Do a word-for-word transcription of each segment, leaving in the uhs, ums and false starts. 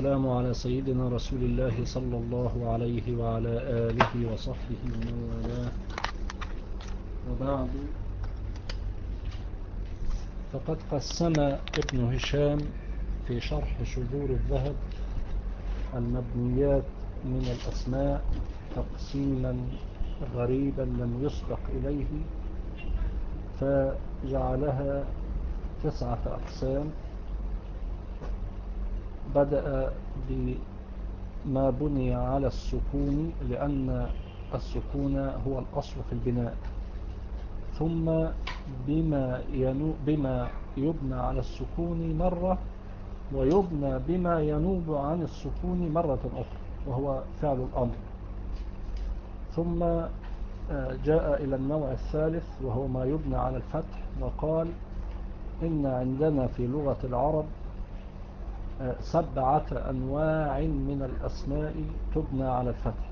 والسلام على سيدنا رسول الله صلى الله عليه وعلى آله وصحبه ومن والاه، وبعد. فقد قسم ابن هشام في شرح شذور الذهب المبنيات من الأسماء تقسيما غريبا لم يسبق إليه، فجعلها تسعة أقسام. بدأ بما بني على السكون لأن السكون هو الأصل في البناء، ثم بما, ينو بما يبنى على السكون مرة، ويبنى بما ينوب عن السكون مرة أخرى وهو فعل الأمر. ثم جاء إلى النوع الثالث وهو ما يبنى على الفتح، وقال إن عندنا في لغة العرب سبعة أنواع من الأسماء تبنى على الفتح،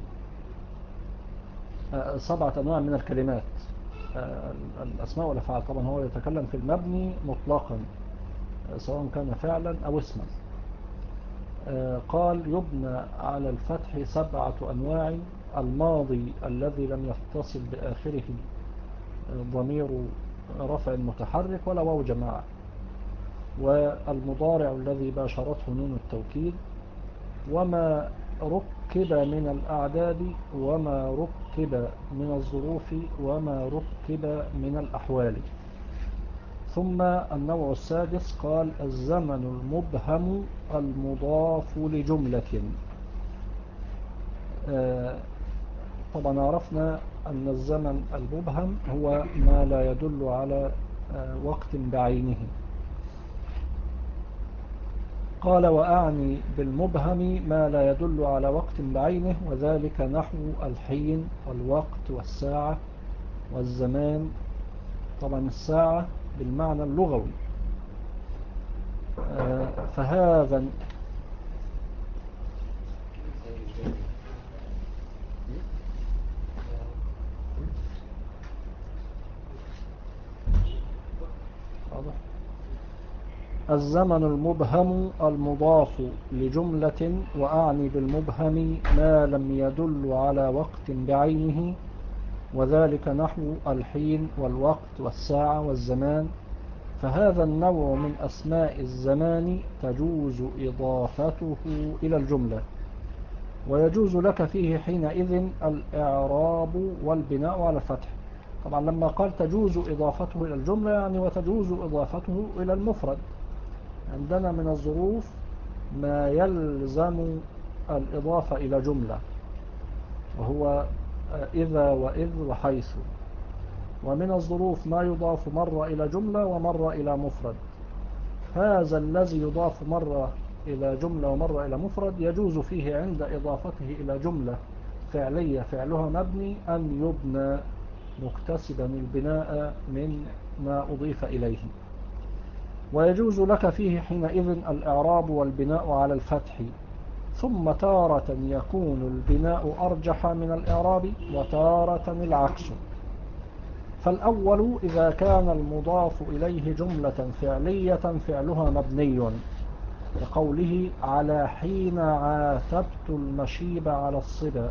سبعة أنواع من الكلمات الأسماء والأفعال. طبعا هو يتكلم في المبني مطلقا سواء كان فعلا أو اسما. قال يبنى على الفتح سبعة أنواع: الماضي الذي لم يتصل بآخره ضمير رفع متحرك ولا واو جماعة، والمضارع الذي باشرته نون التوكيد، وما ركب من الأعداد، وما ركب من الظروف، وما ركب من الأحوال. ثم النوع السادس قال الزمن المبهم المضاف لجملة. طبعا عرفنا أن الزمن المبهم هو ما لا يدل على وقت بعينه. قال وأعني بالمبهم ما لا يدل على وقت بعينه، وذلك نحو الحين والوقت والساعة والزمان. طبعا الساعة بالمعنى اللغوي، فهذا الزمن المبهم المضاف لجملة. وأعني بالمبهم ما لم يدل على وقت بعينه، وذلك نحو الحين والوقت والساعة والزمان. فهذا النوع من أسماء الزمان تجوز إضافته إلى الجملة، ويجوز لك فيه حينئذ الإعراب والبناء على الفتح. طبعا لما قال تجوز إضافته إلى الجملة يعني وتجوز إضافته إلى المفرد. عندنا من الظروف ما يلزم الإضافة إلى جملة، وهو إذا وإذ وحيث. ومن الظروف ما يضاف مرة إلى جملة ومرة إلى مفرد. هذا الذي يضاف مرة إلى جملة ومرة إلى مفرد يجوز فيه عند إضافته إلى جملة فعلية فعلها مبني أن يبنى مكتسبا البناء من ما أضيف إليه. ويجوز لك فيه حينئذ الإعراب والبناء على الفتح. ثم تارة يكون البناء أرجح من الإعراب، وتارة العكس. فالأول إذا كان المضاف إليه جملة فعلية فعلها مبني، كقوله على حين عاتبت المشيب على الصبا.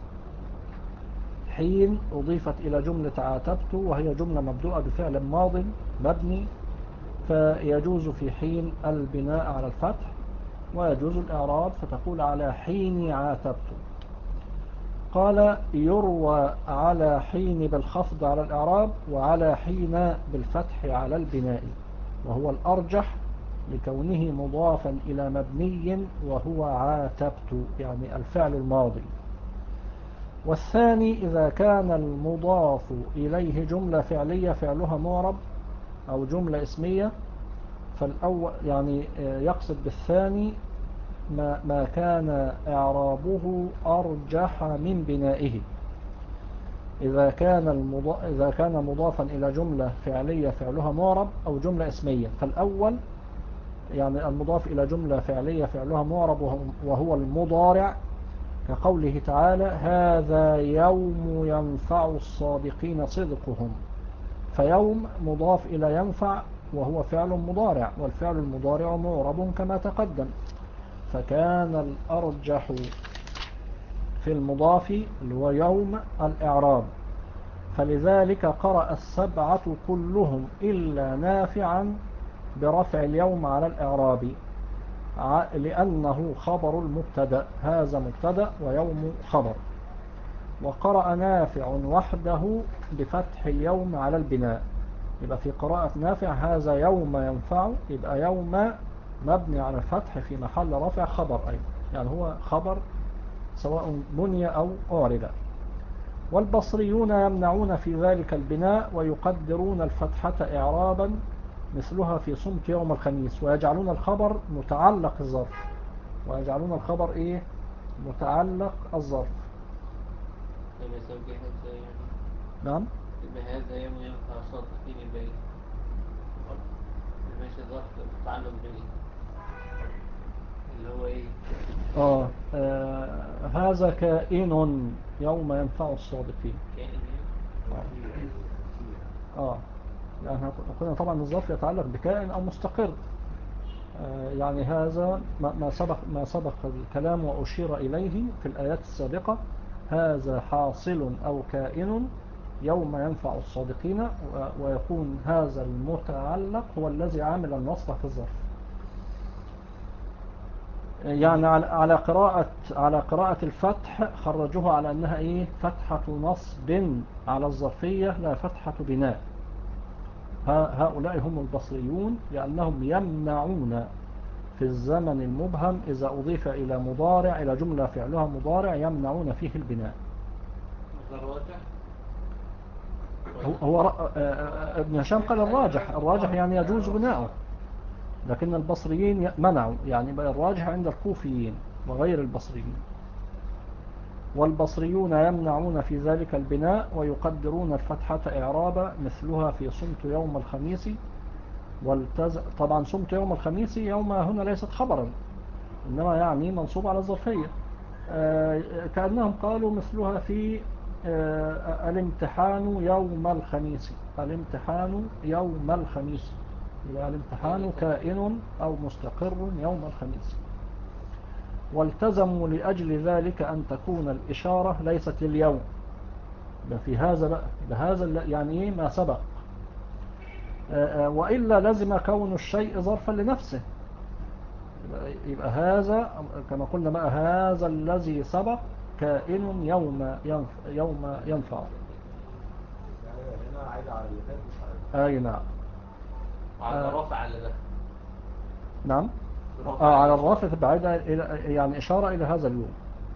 حين أضيفت إلى جملة عاتبت وهي جملة مبدوءة بفعل ماض مبني، فيجوز في حين البناء على الفتح، ويجوز الإعراب فتقول على حين عاتبت. قال يروى على حين بالخفض على الإعراب، وعلى حين بالفتح على البناء، وهو الأرجح لكونه مضافا إلى مبني وهو عاتبت يعني الفعل الماضي. والثاني إذا كان المضاف إليه جملة فعلية فعلها معرب أو جملة اسمية، فالأول يعني يقصد بالثاني ما, ما كان إعرابه أرجح من بنائه. إذا كان المضاف إذا كان مضافا إلى جملة فعلية فعلها معرب أو جملة اسمية، فالأول يعني المضاف إلى جملة فعلية فعلها معرب وهو المضارع، كقوله تعالى هذا يوم ينفع الصادقين صدقهم. فيوم مضاف إلى ينفع وهو فعل مضارع، والفعل المضارع معرب كما تقدم. فكان الأرجح في المضاف اللي هو يوم الإعراب، فلذلك قرأ السبعة كلهم إلا نافعا برفع اليوم على الإعراب، لأنه خبر المبتدأ، هذا مبتدأ ويوم خبر. وقرأ نافع وحده بفتح اليوم على البناء، يبقى في قراءة نافع هذا يوم ينفع، يبقى يوم مبني على الفتح في محل رفع خبر أيضا، يعني هو خبر سواء بني أو أعرب. والبصريون يمنعون في ذلك البناء ويقدرون الفتحة إعرابا مثلها في صمت يوم الخميس، ويجعلون الخبر متعلق الظرف، ويجعلون الخبر إيه متعلق الظرف. نعم. بهذا يوم ينفع الصادقين البين ماشي ظرف متعلق بايه اللي هو ايه آه. آه هذا كائن يوم ينفع الصادقين. كائن اه, آه. يعني كنا طبعا الظرف يتعلق بكائن او مستقر. آه يعني هذا ما سبق ما سبق الكلام واشير اليه في الايات السابقه، هذا حاصل او كائن يوم ينفع الصادقين، ويكون هذا المتعلق هو الذي عامل النصب في الظرف. يعني على قراءة على قراءة الفتح خرجوها على أنها إيه فتحة نصب على الظرفية لا فتحة بناء. هؤلاء هم البصريون، لأنهم يمنعون في الزمن المبهم إذا أضيف إلى مضارع إلى جملة فعلها مضارع يمنعون فيه البناء. هو ابن هشام قال الراجح الراجح يعني يجوز بناؤه، لكن البصريين منعوا، يعني بقى الراجح عند الكوفيين وغير البصريين. والبصريون يمنعون في ذلك البناء ويقدرون الفتحة إعرابا مثلها في صمت يوم الخميس والتز... طبعا صمت يوم الخميس يوم هنا ليست خبرا، إنما يعني منصوب على الظرفية. آه كأنهم قالوا مثلها في آه الامتحان يوم الخميس، الامتحان يوم الخميس، يبقى الامتحان كائن أو مستقر يوم الخميس. والتزموا لأجل ذلك أن تكون الإشارة ليست لليوم، في هذا بقى لهذا يعني إيه ما سبق، وإلا لازم كون الشيء ظرفا لنفسه، يبقى هذا كما قلنا بقى هذا الذي سبق كائن يوم ينفع, يوم ينفع. أي نعم. على الرافع على ده. نعم. آه على الرافع بعيدة يعني إشارة إلى هذا اليوم.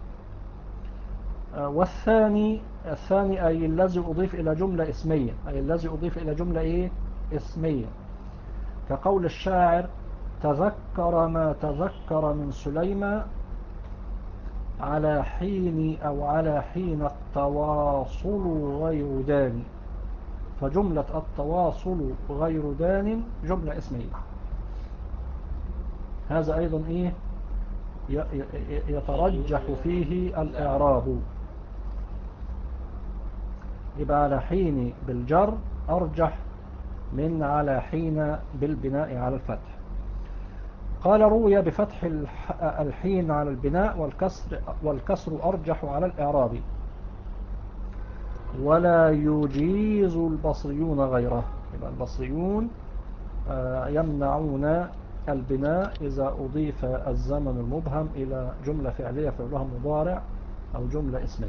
آه والثاني الثاني أي الذي أضيف إلى جملة اسمية، أي الذي أضيف إلى جملة إيه اسمية، كقول الشاعر تذكر ما تذكر من سليمان على حين أو على حين التواصل غير دان، فجملة التواصل غير دان جملة اسمية. هذا أيضا إيه يترجح فيه الإعراب، يبقى على حين بالجر أرجح من على حين بالبناء على الفتح. قال روي بفتح الحين على البناء والكسر, والكسر أرجح على الإعراب، ولا يجيز البصريون غيره، يبقى البصريون يمنعون البناء إذا أضيف الزمن المبهم إلى جملة فعلية فعلها مضارع أو جملة اسمية.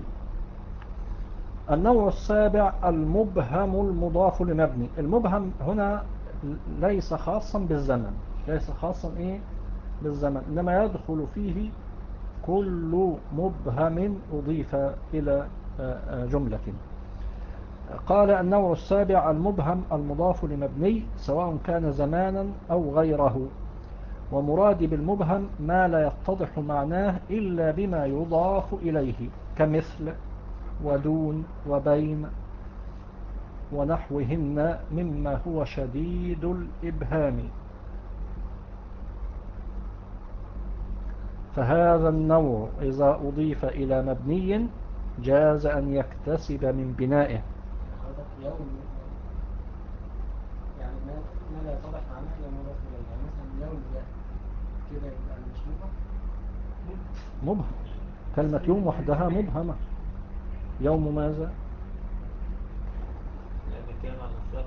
النوع السابع المبهم المضاف لمبني. المبهم هنا ليس خاصا بالزمن، ليس خاصا إيه بالزمن، إنما يدخل فيه كل مبهم أضيف إلى جملة. قال النوع السابع المبهم المضاف لمبني سواء كان زمانا أو غيره، ومرادي بالمبهم ما لا يتضح معناه إلا بما يضاف إليه كمثل ودون وبين ونحوهن مما هو شديد الإبهام. فهذا النوع إذا أضيف إلى مبني جاز أن يكتسب من بنائه. يعني ما لا يتضح معناه إلا مضاف إليه، يعني مثلا يوم ده كده يبقى مش مضاف. مبهم. كلمة يوم وحدها مبهمة. يوم ماذا؟ لأن كان على الشرط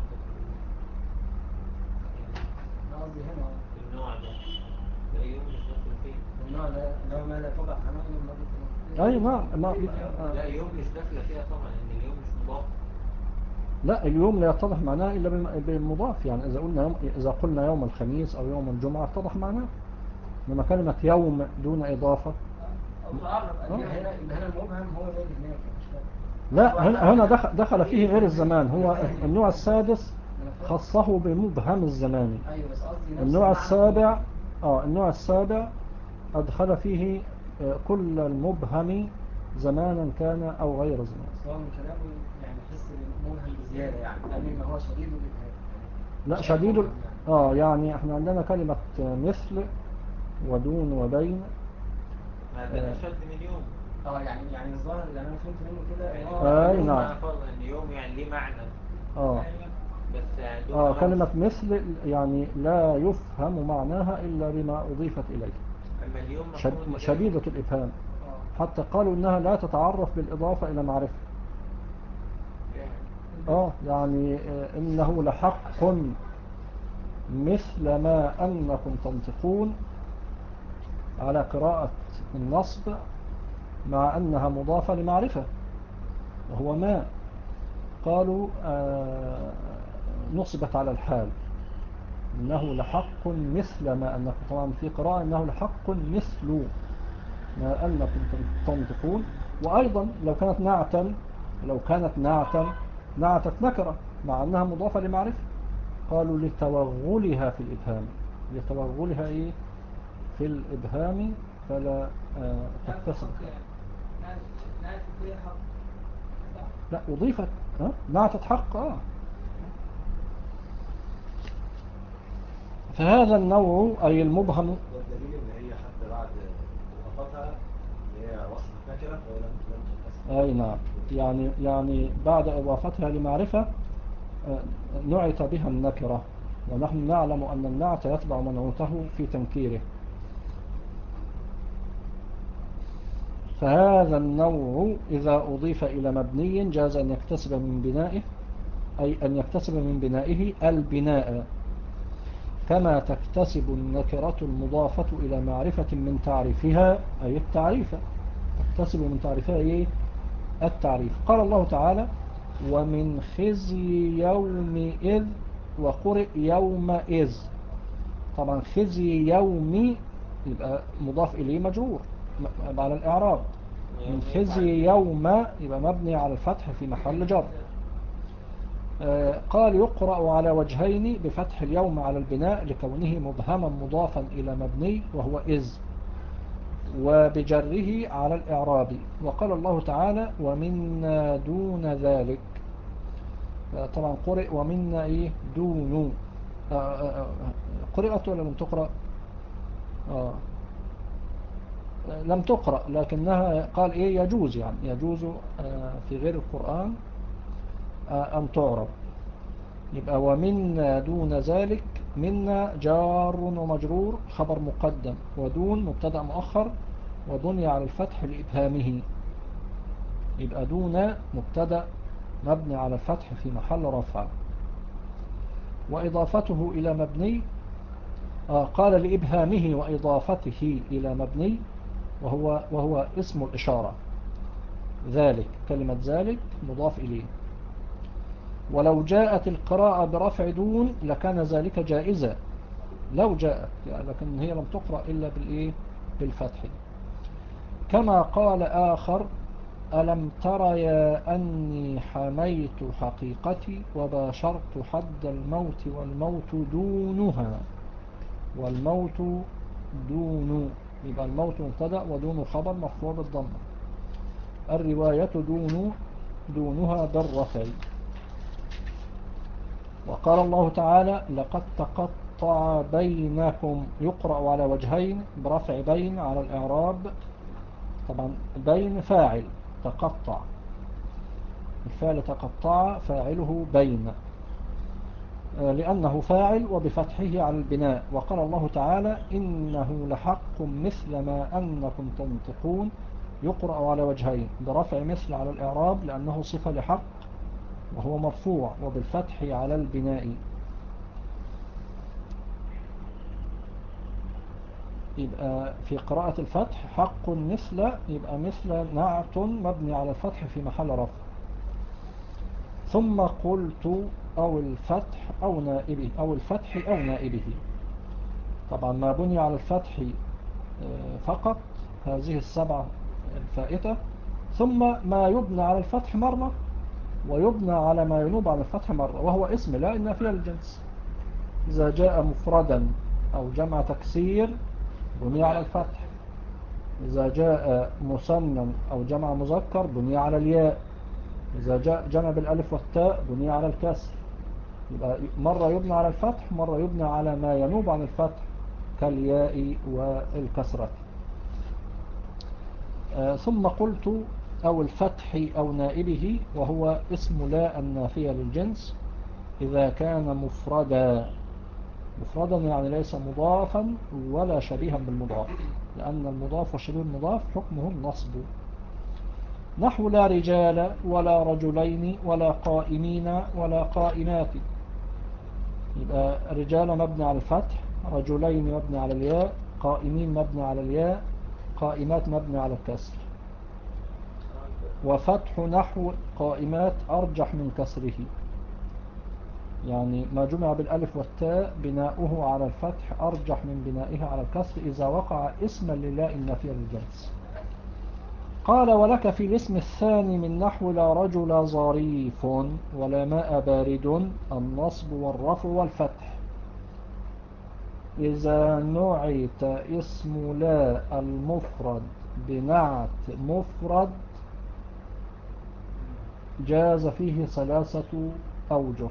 أنا قصدي هنا في النوع ده. ده يوم مش داخل فيه. النوع ده اللي هو ما لا يطلق عنه إلا المرة. أي نعم. ما لا يوم مش داخلة فيها طبعا، لأن اليوم مش مضاف. لا، اليوم لا يتضح معناه إلا بالم- بالمضاف. يعني إذا قلنا يوم، إذا قلنا يوم الخميس أو يوم الجمعة اتضح معناه. لما كلمة يوم دون إضافة. أو تعرف آه. هنا هنا هنا المبهم هو زي اللي هناك مش فاهم. لا، هنا هنا دخل, دخل فيه غير الزمان. هو النوع السادس خصه بمبهم الزمان. أيوة بس قصدي نفس النوع المعنى السابع آه النوع السابع أدخل فيه آه، كل المبهم زمانا كان أو غير زمان. سواء من كلامه يعني تحس بالمبهم بزيادة يعني لأن هو شديد الإبهام. لا، شديد ال- آه يعني احنا عندنا كلمة مثل ودون وبين. ما ده أشد من يوم. اه يعني يعني الظاهر يعني انا فهمت منه كده يعني آه، يوم نعم. معنى فرض إن يوم يعني ليه معنى. آه بس يعني دون آه لفظ. كلمة مثل يعني لا يفهم معناها إلا بما أضيفت إليه. أما اليوم شد مفهوم إن ده شديدة يوم. الإبهام. حتى قالوا إنها لا تتعرف بالإضافة إلى معرفة. يعني آه يعني آه، إنه لحق مثل ما أنكم تنطقون على قراءة النصب، مع أنها مضافة لمعرفة وهو ما. قالوا آه نصبت على الحال. إنه لحق مثل ما أنكم، طبعا في قراءة إنه لحق مثل ما أنكم تنطقون. وأيضا لو كانت نعتا لو كانت نعتا نعتت نكرة مع أنها مضافة لمعرفة. قالوا لتوغلها في الإبهام. لتوغلها إيه في الإبهام فلا آه تكتسب. لا، أضيفت. ها؟ نعتت حق. آه. فهذا النوع أي المبهم. والدليل ان هي حتى بعد اضافتها اللي هي وصفت نكره وهي لم لم تكتسب. أي نعم. يعني يعني بعد إضافتها لمعرفة آه، نعت بها النكرة، ونحن نعلم أن النعت يتبع منعوته في تنكيره. فهذا النوع إذا أضيف إلى مبني جاز أن يكتسب من بنائه، أي أن يكتسب من بنائه البناء، كما تكتسب النكرة المضافة إلى معرفة من تعريفها أي التعريف. تكتسب من تعريفها أي التعريف. قال الله تعالى: ومن خزي يومئذ، وقرئ يومئذ. طبعا خزي يومي يبقى مضاف إليه مجرور على الإعراب. من خزي يوم يبقى مبني على الفتح في محل جر. آه قال يقرأ على وجهين: بفتح اليوم على البناء لكونه مبهما مضافا إلى مبني وهو إذ، وبجره على الإعراب. وقال الله تعالى: ومنا دون ذلك. آه طبعا قرئ ومنا إيه دون. آه آه آه قرئت ولا لم تقرأ؟ آه لم تقرأ، لكنها قال إيه يجوز، يعني يجوز آه في غير القرآن آه أن تعرب. يبقى ومنا دون ذلك. منا جار ومجرور خبر مقدم، ودون مبتدأ مؤخر وبني على الفتح لإبهامه. يبقى دون مبتدأ مبني على الفتح في محل رفع. وإضافته إلى مبني آه قال لإبهامه وإضافته إلى مبني وهو, وهو اسم الإشارة. ذلك كلمة ذلك مضاف إليه. ولو جاءت القراءة برفع دون لكان ذلك جائزة لو جاءت، يعني لكن هي لم تقرأ إلا بالإيه بالفتح. كما قال آخر: ألم تر يا أني حميت حقيقتي وباشرت حد الموت والموت دونها. والموت دون، يبقى الموت مبتدأ ودون خبر مرفوع بالضمة. الرواية دون دونها بالرفع. وقال الله تعالى: لقد تقطع بينكم. يقرأ على وجهين: برفع بين على الإعراب. طبعا بين فاعل تقطع، الفعل تقطع فاعله بين. لأنه فاعل وبفتحه على البناء. وقال الله تعالى إنه لحق مثل ما أنكم تنطقون، يقرأ على وجهين، برفع مثل على الإعراب لأنه صفة لحق وهو مرفوع، وبالفتح على البناء. يبقى في قراءة الفتح حق مثل، يبقى مثل نعت مبني على الفتح في محل رفع. ثم قلت أو الفتح أو نائبه، أو الفتح أو نائبه. طبعا ما بني على الفتح فقط هذه السبعة الفائتة، ثم ما يبنى على الفتح مرة ويبنى على ما ينوب عن الفتح مرة، وهو اسم لا النافية للجنس. إذا جاء مفردا أو جمع تكسير بني على الفتح، إذا جاء مثنى أو جمع مذكر بني على الياء، إذا جاء جمع بالألف والتاء بني على الكسر. يبقى مرة يبنى على الفتح، مرة يبنى على ما ينوب عن الفتح كالياء والكسرة. آه ثم قلت أو الفتح أو نائبه، وهو اسم لا النافية للجنس إذا كان مفردا. مفردا يعني ليس مضافا ولا شبيها بالمضاف، لأن المضاف والشبيه بالمضاف حكمه النصب. نحو لا رجال ولا رجلين ولا قائمين ولا قائمات. يبقى رجال مبني على الفتح، رجلين مبني على الياء، قائمين مبني على الياء، قائمات مبني على الكسر. وفتح نحو قائمات أرجح من كسره، يعني ما جمع بالألف والتاء بناؤه على الفتح أرجح من بنائه على الكسر إذا وقع اسما لله النافية للجنس. قال ولك في الاسم الثاني من نحو لا رجل ظريف ولا ماء بارد النصب والرفع والفتح. إذا نعت اسم لا المفرد بنعت مفرد جاز فيه ثلاثة أوجه: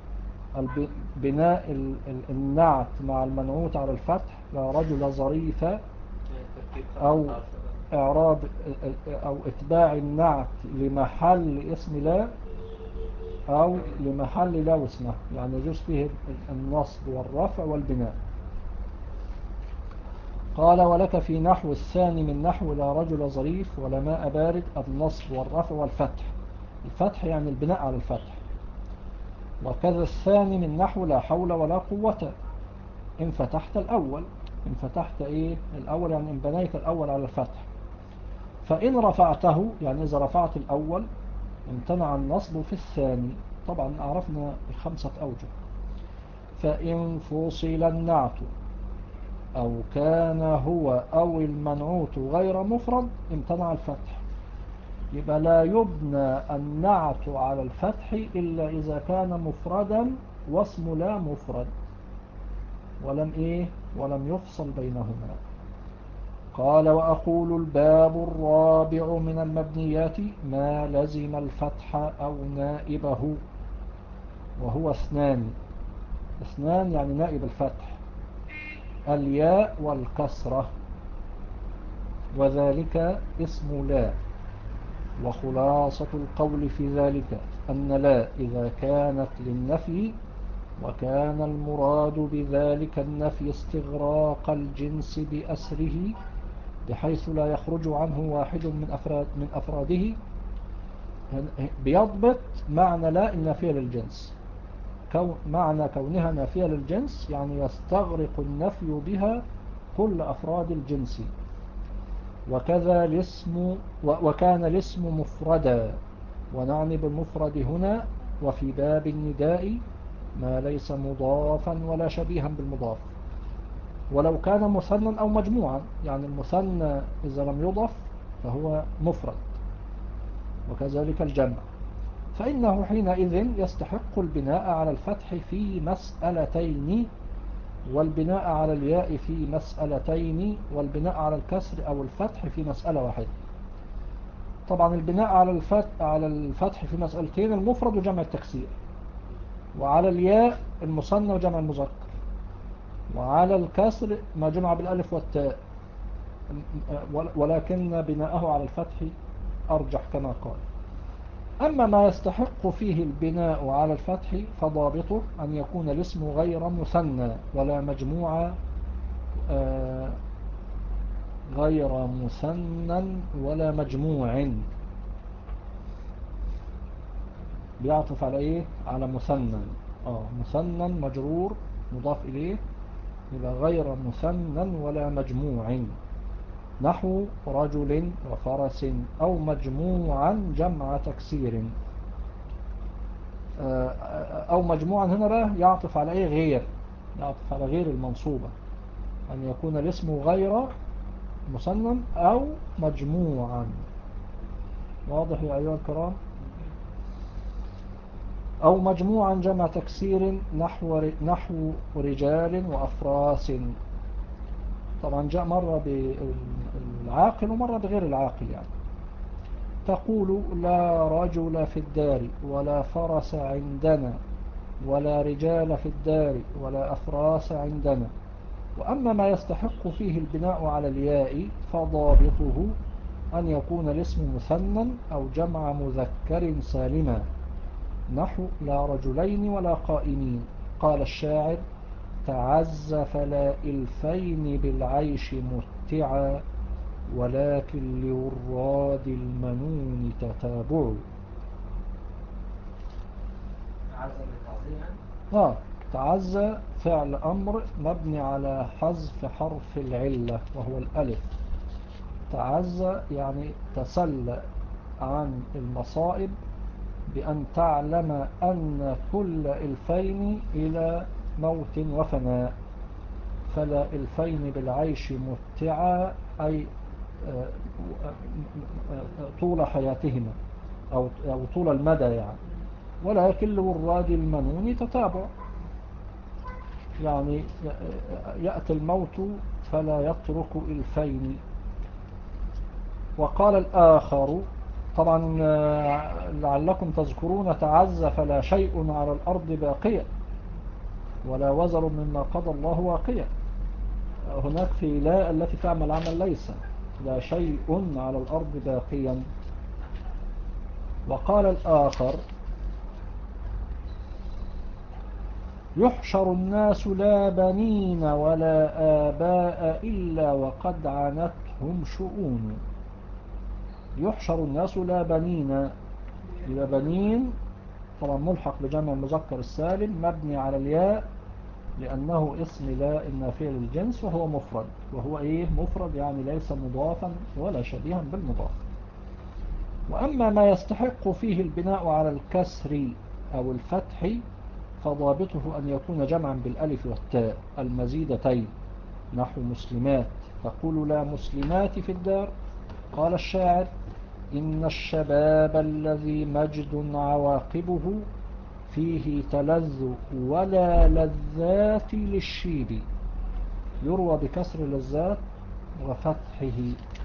بناء النعت مع المنعوت على الفتح لا رجل ظريفا، أو إعراب أو إتباع النعت لمحل اسم لا أو لمحل لا واسمه، يعني يجوز فيه النصب والرفع والبناء. قال ولك في نحو الثاني من نحو لا رجل ظريف ولا ماء بارد النصب والرفع والفتح. الفتح يعني البناء على الفتح. وكذا الثاني من نحو لا حول ولا قوة إن فتحت الأول. إن فتحت إيه الأول يعني إن بنيت الأول على الفتح. فإن رفعته يعني إذا رفعت الأول امتنع النصب في الثاني. طبعا عرفنا الخمسة أوجه. فإن فصل النعت أو كان هو أو المنعوت غير مفرد امتنع الفتح. يبقى لا يبنى النعت على الفتح إلا إذا كان مفردا واسم لا مفرد ولم إيه ولم يفصل بينهما. قال وأقول الباب الرابع من المبنيات ما لزم الفتح أو نائبه، وهو اثنان. اثنان يعني نائب الفتح، الياء والكسرة، وذلك اسم لا. وخلاصة القول في ذلك أن لا إذا كانت للنفي وكان المراد بذلك النفي استغراق الجنس بأسره بحيث لا يخرج عنه واحد من أفراد من أفراده، بيضبط معنى لا النافية للجنس. كون معنى كونها نافية للجنس يعني يستغرق النفي بها كل أفراد الجنس. وكذا الاسم وكان الاسم مفردا، ونعني بالمفرد هنا وفي باب النداء ما ليس مضافا ولا شبيها بالمضاف، ولو كان مثنى أو مجموعا. يعني المثنى إذا لم يضف فهو مفرد، وكذلك الجمع، فإنه حينئذ يستحق البناء على الفتح في مسألتين، والبناء على الياء في مسألتين، والبناء على الكسر أو الفتح في مسألة واحدة. طبعا البناء على الفتح على الفتح في مسألتين المفرد وجمع التكسير، وعلى الياء المثنى وجمع المذكر، وعلى الكسر ما جمع بالألف والتاء، ولكن بناءه على الفتح أرجح كما قال. أما ما يستحق فيه البناء على الفتح فضابطه أن يكون الاسم غير مثنى ولا مجموعة، آه غير مثنى ولا مجموع. بيعطف على ايه؟ على مثنى. اه مثنى مجرور مضاف اليه، يبقى غير مثنى ولا مجموع، نحو رجل وفرس، او مجموعا جمع تكسير. او مجموعا هنا بقى يعطف على ايه؟ غير، يعطف على غير المنصوبة، ان يكون الاسم غير مثنى او مجموعا. واضح يا ايها الكرام؟ أو مجموعا جمع تكسير نحو نحو رجال وأفراس. طبعا جاء مرة بالعاقل ومرة بغير العاقل. يعني تقول لا رجل في الدار ولا فرس عندنا ولا رجال في الدار ولا أفراس عندنا. وأما ما يستحق فيه البناء على الياء فضابطه أن يكون الاسم مثنى أو جمع مذكر سالما، نحو لا رجلين ولا قائمين. قال الشاعر تعز فلا إلفين بالعيش متعا، ولكن لوراد المنون تتابع. عزم التعظيم يعني؟ آه تعز فعل أمر مبني على حذف حرف العلة وهو الألف. تعز يعني تسلى عن المصائب بأن تعلم أن كل إلفين إلى موت وفناء. فلا إلفين بالعيش متعا أي طول حياتهما أو طول المدى يعني، ولكن لوراد المنون تتابع، يعني يأتي الموت فلا يترك إلفين. وقال الآخر طبعا لعلكم تذكرون تعز فلا شيء على الأرض باقية ولا وزر مما قضى الله واقية. هناك في لا التي تعمل عمل ليس لا شيء على الأرض باقيا. وقال الآخر يحشر الناس لا بنين ولا آباء إلا وقد عنتهم شؤون. يحشر الناس لا بنين، يبقى بنين طبعا ملحق بجمع المذكر السالم مبني على الياء لأنه اسم لا النافية للجنس وهو مفرد. وهو إيه مفرد؟ يعني ليس مضافا ولا شبيها بالمضاف. وأما ما يستحق فيه البناء على الكسر أو الفتح فضابطه أن يكون جمعا بالألف والتاء المزيدتين، نحو مسلمات. تقول لا مسلمات في الدار. قال الشاعر إن الشباب الذي مجد عواقبه فيه تلذ ولا لذات للشيب. يروى بكسر لذات وفتحه.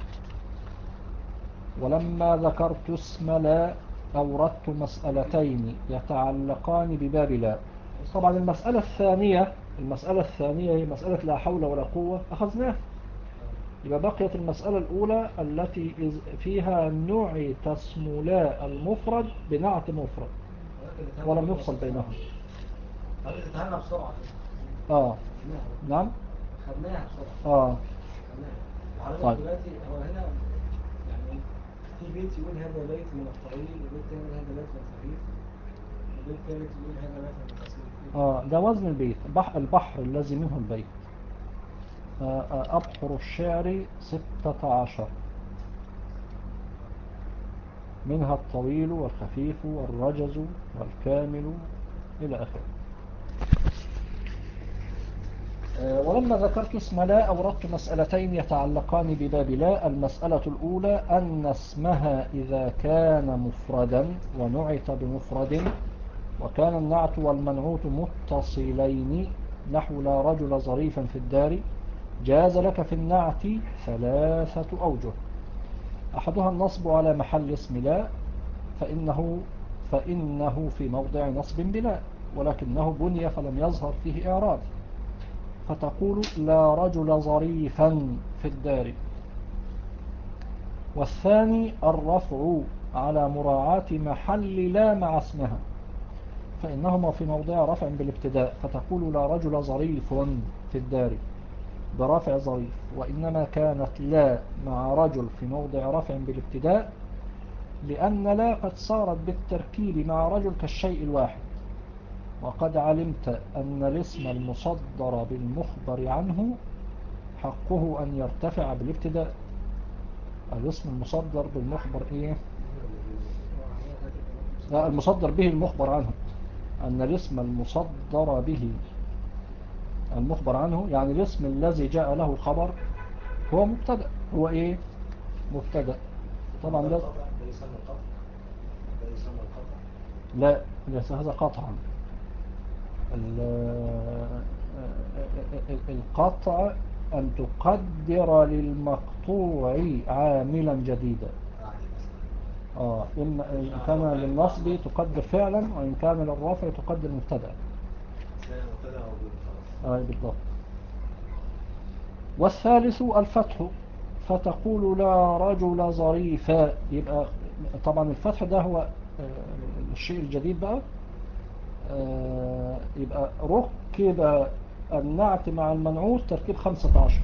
ولما ذكرت اسم لا أوردت مسألتين يتعلقان بباب لا. طبعا المسألة الثانية المسألة الثانية هي مسألة لا حول ولا قوة أخذناها. يبقى بقيت المسألة الأولى التي فيها نعت اسم لا المفرد بنعت مفرد ولم يفصل بينهم. حضرتك اتهنى بسرعة. آه نعم خدناها بسرعة. آه خدناها. طيب. دلوقتي هو هنا يعني في بيت يقول هذا بيت من الطويل، وبيت تاني يقول هذا بيت من الخفيف، وبيت ثالث يقول هذا بيت من القصير. آه ده وزن البيت. بحر البحر الذي منه البيت. آه آه أبحر الشعر ستة عشر، منها الطويل والخفيف والرجز والكامل إلى آخره. ولما ذكرت اسم لا أوردت مسألتين يتعلقان بباب لا. المسألة الأولى أن اسمها إذا كان مفردا ونعت بمفرد وكان النعت والمنعوت متصلين، نحو لا رجل ظريفا في الدار، جاز لك في النعت ثلاثة أوجه. أحدها النصب على محل اسم لا، فإنه, فإنه في موضع نصب بلا، ولكنه بني فلم يظهر فيه إعراب، فتقول لا رجل ظريفا في الدار. والثاني الرفع على مراعاة محل لا مع اسمها، فإنهما في موضع رفع بالابتداء، فتقول لا رجل ظريف في الدار برفع ظريف، وإنما كانت لا مع رجل في موضع رفع بالابتداء لأن لا قد صارت بالتركيب مع رجل كالشيء الواحد. وقد علمت أن الاسم المصدر بالمخبر عنه حقه أن يرتفع بالابتداء. الاسم المصدر بالمخبر إيه؟ لا، المصدر به المخبر عنه، أن الاسم المصدر به المخبر عنه يعني الاسم الذي جاء له الخبر هو مبتدأ. هو إيه؟ مبتدأ. طبعا ده ده يسمى القطع، ده يسمى القطع. لا، ليس هذا قطعا. القطع أن تقدر للمقطوع عاملا جديدا. آه إن إن كان للنصب تقدر فعلا، وإن كان للرفع تقدر مبتدأ. مبتدأ موجود خلاص. آه بالضبط. والثالث الفتح، فتقول لا رجل ظريفا. يبقى طبعا الفتح ده هو الشيء الجديد بقى. يبقى ركب النعت مع المنعوت تركيب خمسة عشر،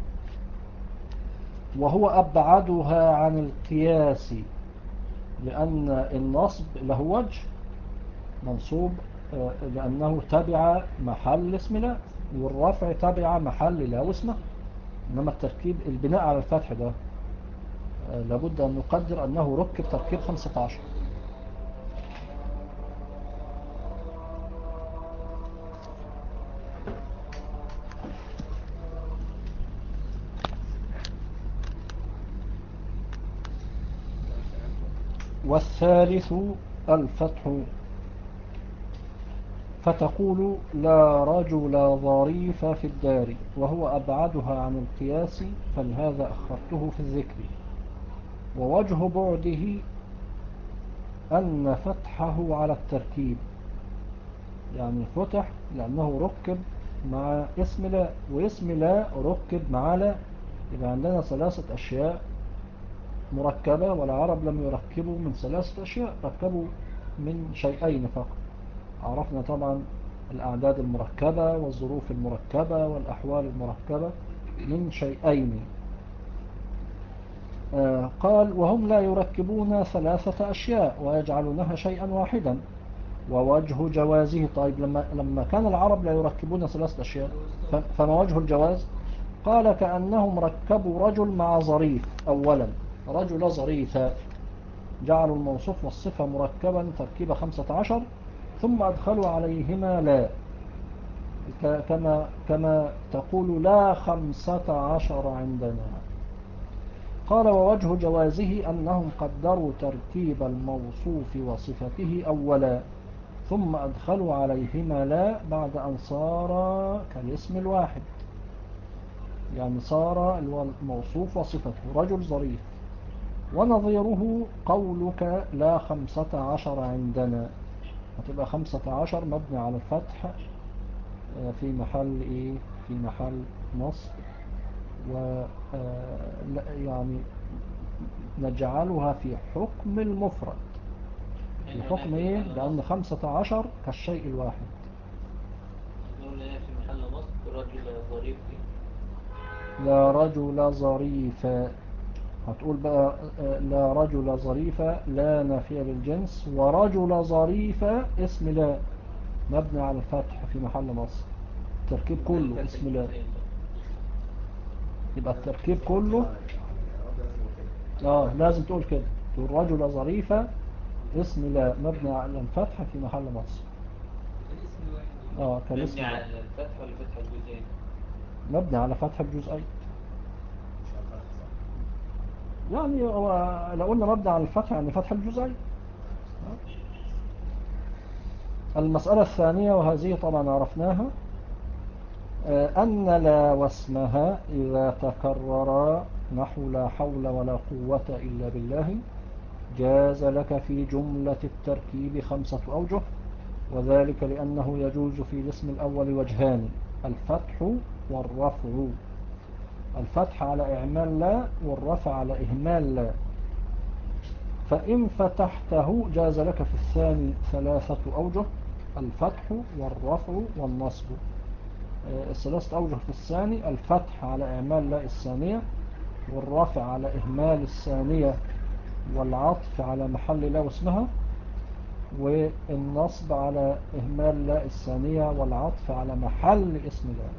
وهو أبعدها عن القياس، لأن النصب له وجه منصوب لأنه تبع محل اسم لا، والرفع تبع محل لا واسمه. إنما التركيب البناء على الفتح ده لابد أن نقدر أنه ركب تركيب خمسة عشر. والثالث الفتح، فتقول لا رجل ظريف في الدار، وهو أبعدها عن القياس، فلهذا أخرته في الذكر. ووجه بعده أن فتحه على التركيب، يعني فتح لأنه ركب مع اسم لا، واسم لا ركب مع لا. يبقى عندنا ثلاثة أشياء مركبة، والعرب لم يركبوا من ثلاثة أشياء، ركبوا من شيئين فقط. عرفنا طبعا الأعداد المركبة والظروف المركبة والأحوال المركبة من شيئين. آه قال وهم لا يركبون ثلاثة أشياء ويجعلونها شيئا واحدا. ووجه جوازه، طيب لما, لما كان العرب لا يركبون ثلاثة أشياء فما وجه الجواز؟ قال كأنهم ركبوا رجل مع ظريف أولا، رجل ظريفا، جعلوا الموصوف والصفة مركبا تركيب خمسة عشر، ثم أدخلوا عليهما لا، كما, كما تقول لا خمسة عشر عندنا. قال ووجه جوازه أنهم قدروا تركيب الموصوف وصفته أولا، ثم أدخلوا عليهما لا بعد أن صار كالاسم الواحد، يعني صار الموصوف وصفته رجل ظريف. ونظيره قولك لا خمسة عشر عندنا، هتبقى خمسة عشر مبني على الفتح في محل إيه؟ في محل نصب، و يعني نجعلها في حكم المفرد. في حكم إيه؟ لأن خمسة عشر كالشيء الواحد. نقول ايه في محل نصب رجل ظريف دي؟ لا رجل ظريفا، هتقول بقى لا رجل ظريفا لا نافية للجنس، ورجل ظريفا اسم لا مبني على الفتح في محل نصب. التركيب كله اسم لا، يبقى التركيب كله اه لازم تقول كده، تقول رجل ظريفة اسم لا مبني على الفتح في محل نصب. اه كالاسم مبني لا على الفتح ولا فتح الجزئين؟ مبني على فتح الجزئين. يعني هو لو قلنا مبني على الفتح يعني فتح الجزئين. المسألة الثانية وهذه طبعا عرفناها، أن لا واسمها إذا تكرر نحو لا حول ولا قوة إلا بالله جاز لك في جملة التركيب خمسة أوجه، وذلك لأنه يجوز في الاسم الأول وجهان، الفتح والرفع. الفتح على إعمال لا، والرفع على إهمال لا. فإن فتحته جاز لك في الثاني ثلاثة أوجه: الفتح والرفع والنصب. الثلاثة أوجه في الثاني: الفتح على إعمال لا الثانية، والرفع على إهمال الثانية والعطف على محل لا اسمها، والنصب على إهمال لا الثانية والعطف على محل اسم لا.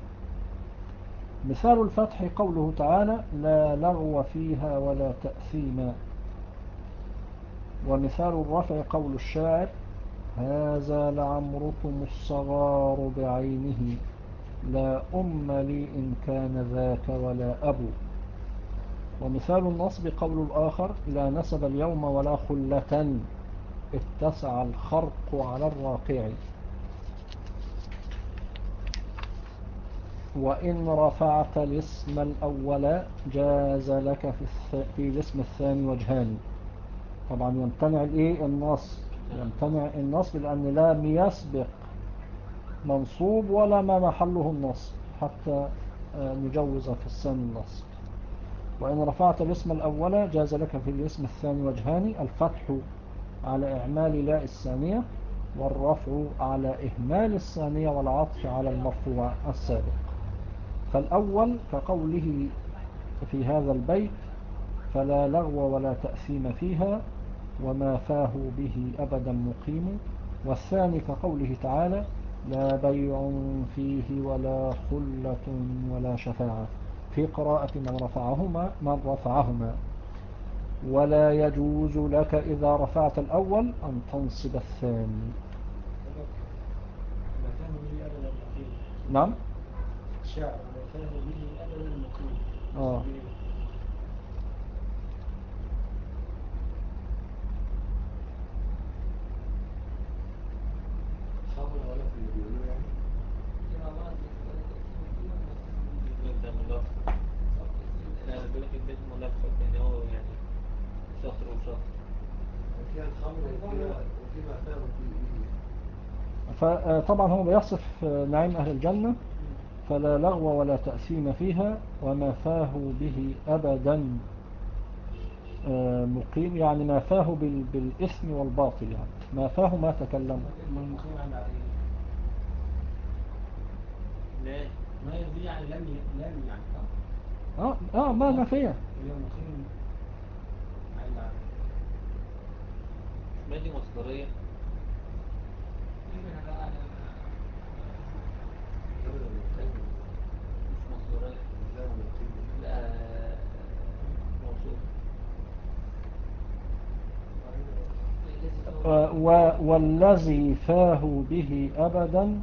مثال الفتح قوله تعالى: لا لغو فيها ولا تأثيما. ومثال الرفع قول الشاعر: هذا لعمركم الصغار بعينه، لا أم لي إن كان ذاك ولا أبو. ومثال النصب قول الآخر: لا نسب اليوم ولا خلة، اتسع الخرق على الراقع. وإن رفعت الاسم الأول جاز لك في, في الاسم الثاني وجهان. طبعا يمتنع الايه النصب، يمتنع النصب لأن لام يسبق منصوب ولا ما محله النصب حتى نجوز في الثاني النصب. وإن رفعت الاسم الأول جاز لك في الاسم الثاني وجهان: الفتح على إعمال لا الثانية، والرفع على إهمال الثانية والعطف على المرفوع السابق. فالأول كقوله في هذا البيت: فلا لغو ولا تأثيم فيها وما فاه به أبدا مقيم. والثاني كقوله تعالى: لا بيع فيه ولا خلة ولا شفاعة، في قراءة من رفعهما من رفعهما. ولا يجوز لك إذا رفعت الأول أن تنصب الثاني. ما فهم به أبدا مقيم. نعم. الشعر ما فهم به أبدا مقيم. آه. خمر ولا في اللي بيقولوا يعني. ده ملخص. لا بيقول لك البيت ملخص يعني هو يعني شهر وشهر. فيها الخمر وفيها وفي ما فيه فيه. فطبعا هو بيصف نعيم أهل الجنة: فلا لغو ولا تأثيم فيها وما فاه به أبدا مقيم، يعني ما فاه بالإثم والباطل، يعني ما فاه ما تكلموا. المقيم عند عليه ليه؟ ما يرضي يعني لم ي... لم يعني اه اه ما ما فيها. هي مقيم عند عليه. ما دي مصدرية. مش مصدرية. لا موصول. والذي فاه به أبدا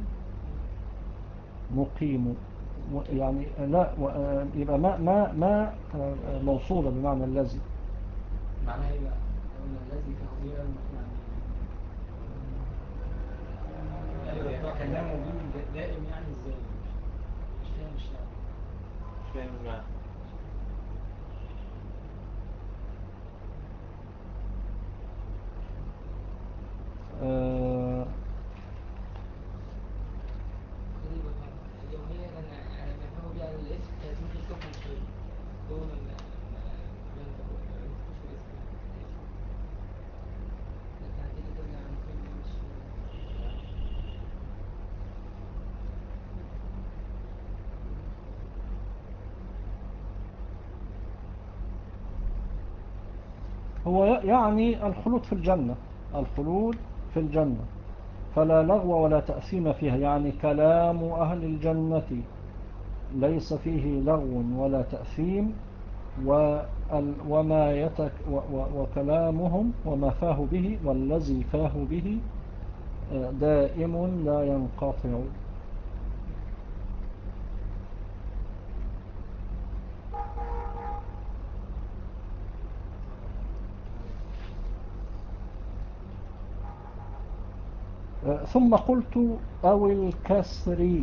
مقيم، يعني لا يبقى ما ما ما موصولة بمعنى الذي. معناها ايه بقى؟ قلنا الذي فهو به أبدا مقيم يعني كلامه به دائم يعني ازاي؟ مش فاهم الشعر. مش فاهم المعنى. آه اليومية أنا أنا مفهوم بها الاسم كانت ممكن تكون شيء دون ال هو يعني الخلود في الجنة، الخلود في الجنة. فلا لغو ولا تأثيم فيها، يعني كلام أهل الجنة ليس فيه لغو ولا تأثيم، وما يتك وكلامهم وما فاه به والذي فاه به دائم لا ينقطع. ثم قلت أو الكسر،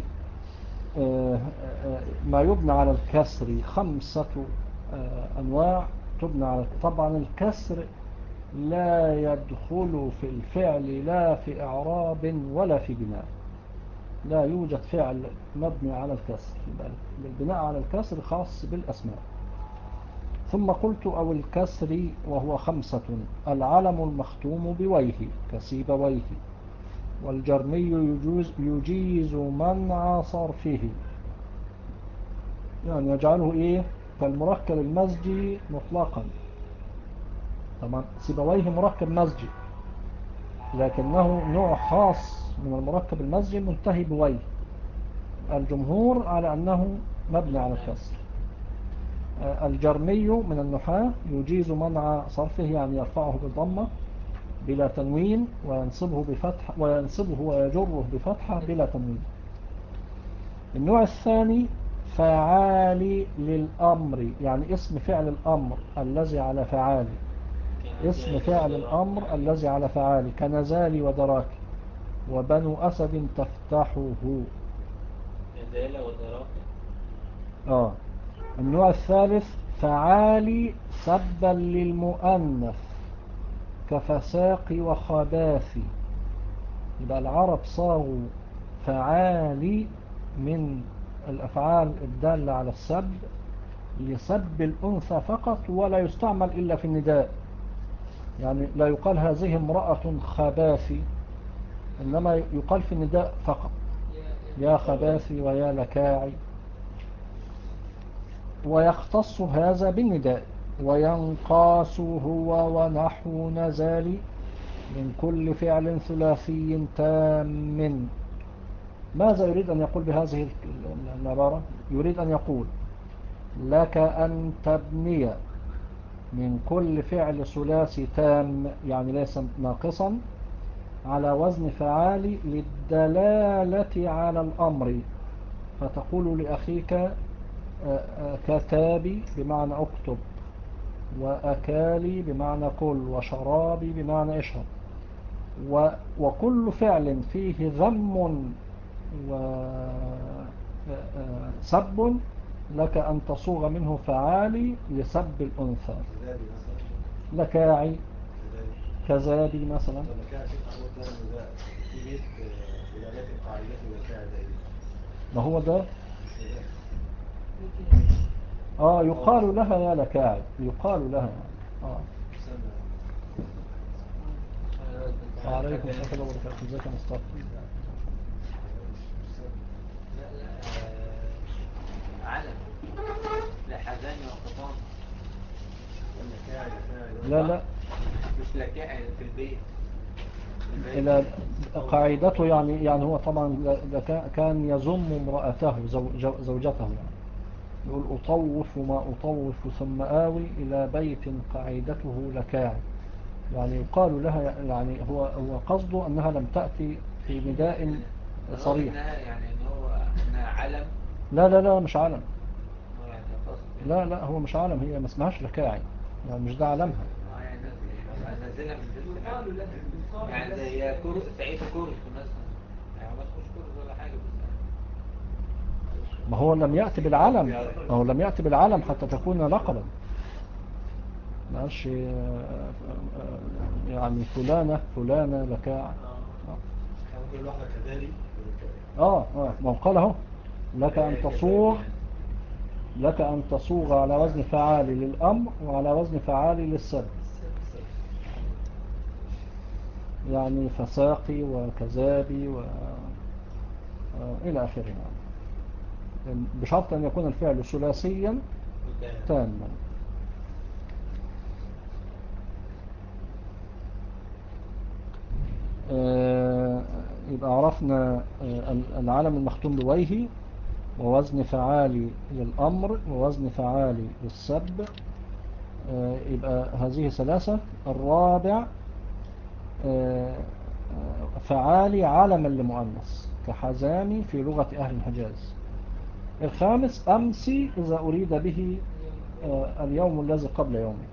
ما يبنى على الكسر خمسة أنواع تبنى على. طبعا الكسر لا يدخل في الفعل لا في إعراب ولا في بناء. لا يوجد فعل مبني على الكسر، بل البناء على الكسر خاص بالأسماء. ثم قلت أو الكسر وهو خمسة: العلم المختوم بويه كسيبويه، والجرمي يجوز, يجيز منع صرفه، يعني يجعله إيه كالمركب المزجي مطلقا. طبعا سيبويه مركب مزجي، لكنه نوع خاص من المركب المزجي منتهي بويه. الجمهور على أنه مبني على الكسر. الجرمي من النحاة يجيز منع صرفه، يعني يرفعه بالضمة بلا تنوين، وينصبه بفتح وينصبه ويجره بفتحة بلا تنوين. النوع الثاني فعالي للأمر، يعني اسم فعل الأمر الذي على فعالي، اسم فعل الأمر الذي على فعالي كنزالي ودراكي وبنو أسد تفتحه. نزال ودراك. آه. النوع الثالث فعالي سبا للمؤنث كفساق وخباثي. يبقى العرب صاروا فعالي من الأفعال الدالة على السب لسب الأنثى فقط، ولا يستعمل إلا في النداء. يعني لا يقال هذه امرأة خباثي، إنما يقال في النداء فقط يا خباثي ويا لكاعي. ويختص هذا بالنداء. وينقاس هو ونحو نزال من كل فعل ثلاثي تام. ماذا يريد أن يقول بهذه العبارة؟ يريد أن يقول لك أن تبني من كل فعل ثلاثي تام، يعني ليس ناقصا، على وزن فعال للدلالة على الأمر. فتقول لأخيك كتابي بمعنى اكتب، وأكالي بمعنى كل، وشرابي بمعنى اشرب. وكل فعل فيه ذم وسب لك أن تصوغ منه فعالي لسب الأنثى. لكاعي كذابي مثلا. ما هو ده. اه يقال لها يا لكاعي، يقال لها اه. وعليكم السلام ورحمة الله وبركاته. ازيك يا مصطفى؟ لا لا آه، علم لحزان وقطان. لا لا مش لكائن في البيت. إلى قاعدته، يعني يعني هو طبعا كان يذم امرأته زوجته، يعني يقول أطوف ما أطوف ثم آوي إلى بيت قاعدته لكاعي، يعني يقال لها، يعني هو هو قصده أنها لم تأتي في نداء صريح. إنها يعني إن هو إنها علم. لا لا لا مش علم. يعني قصد لا لا هو مش علم، هي ما اسمهاش لكاعي، يعني مش ده علمها. اه يعني نازلها من جنس يعني زي كرز سعيد كرز مثلا، يعني ما اسموش كرز ولا حاجة بس. ما هو لم يأتي بالعلم، ما هو لم يأتي بالعلم حتى تكون لقبا. ما قالش يعني فلانة فلانة لكاع. اه اه ما هو قال اهو لك أن تصوغ، لك أن تصوغ على وزن فعالي للأمر وعلى وزن فعالي للسب، يعني فساقي وكذابي و آه إلى آخره، يعني بشرط أن يكون الفعل ثلاثيا تاما. آه يبقى عرفنا آه العلم المختوم بويه، ووزن فعالي للأمر، ووزن فعالي للسب. آه يبقى هذه ثلاثة. الرابع آه فعالي علما لمؤنث كحزامي في لغة أهل الحجاز. الخامس أمسي إذا أريد به آه اليوم الذي قبل يومك،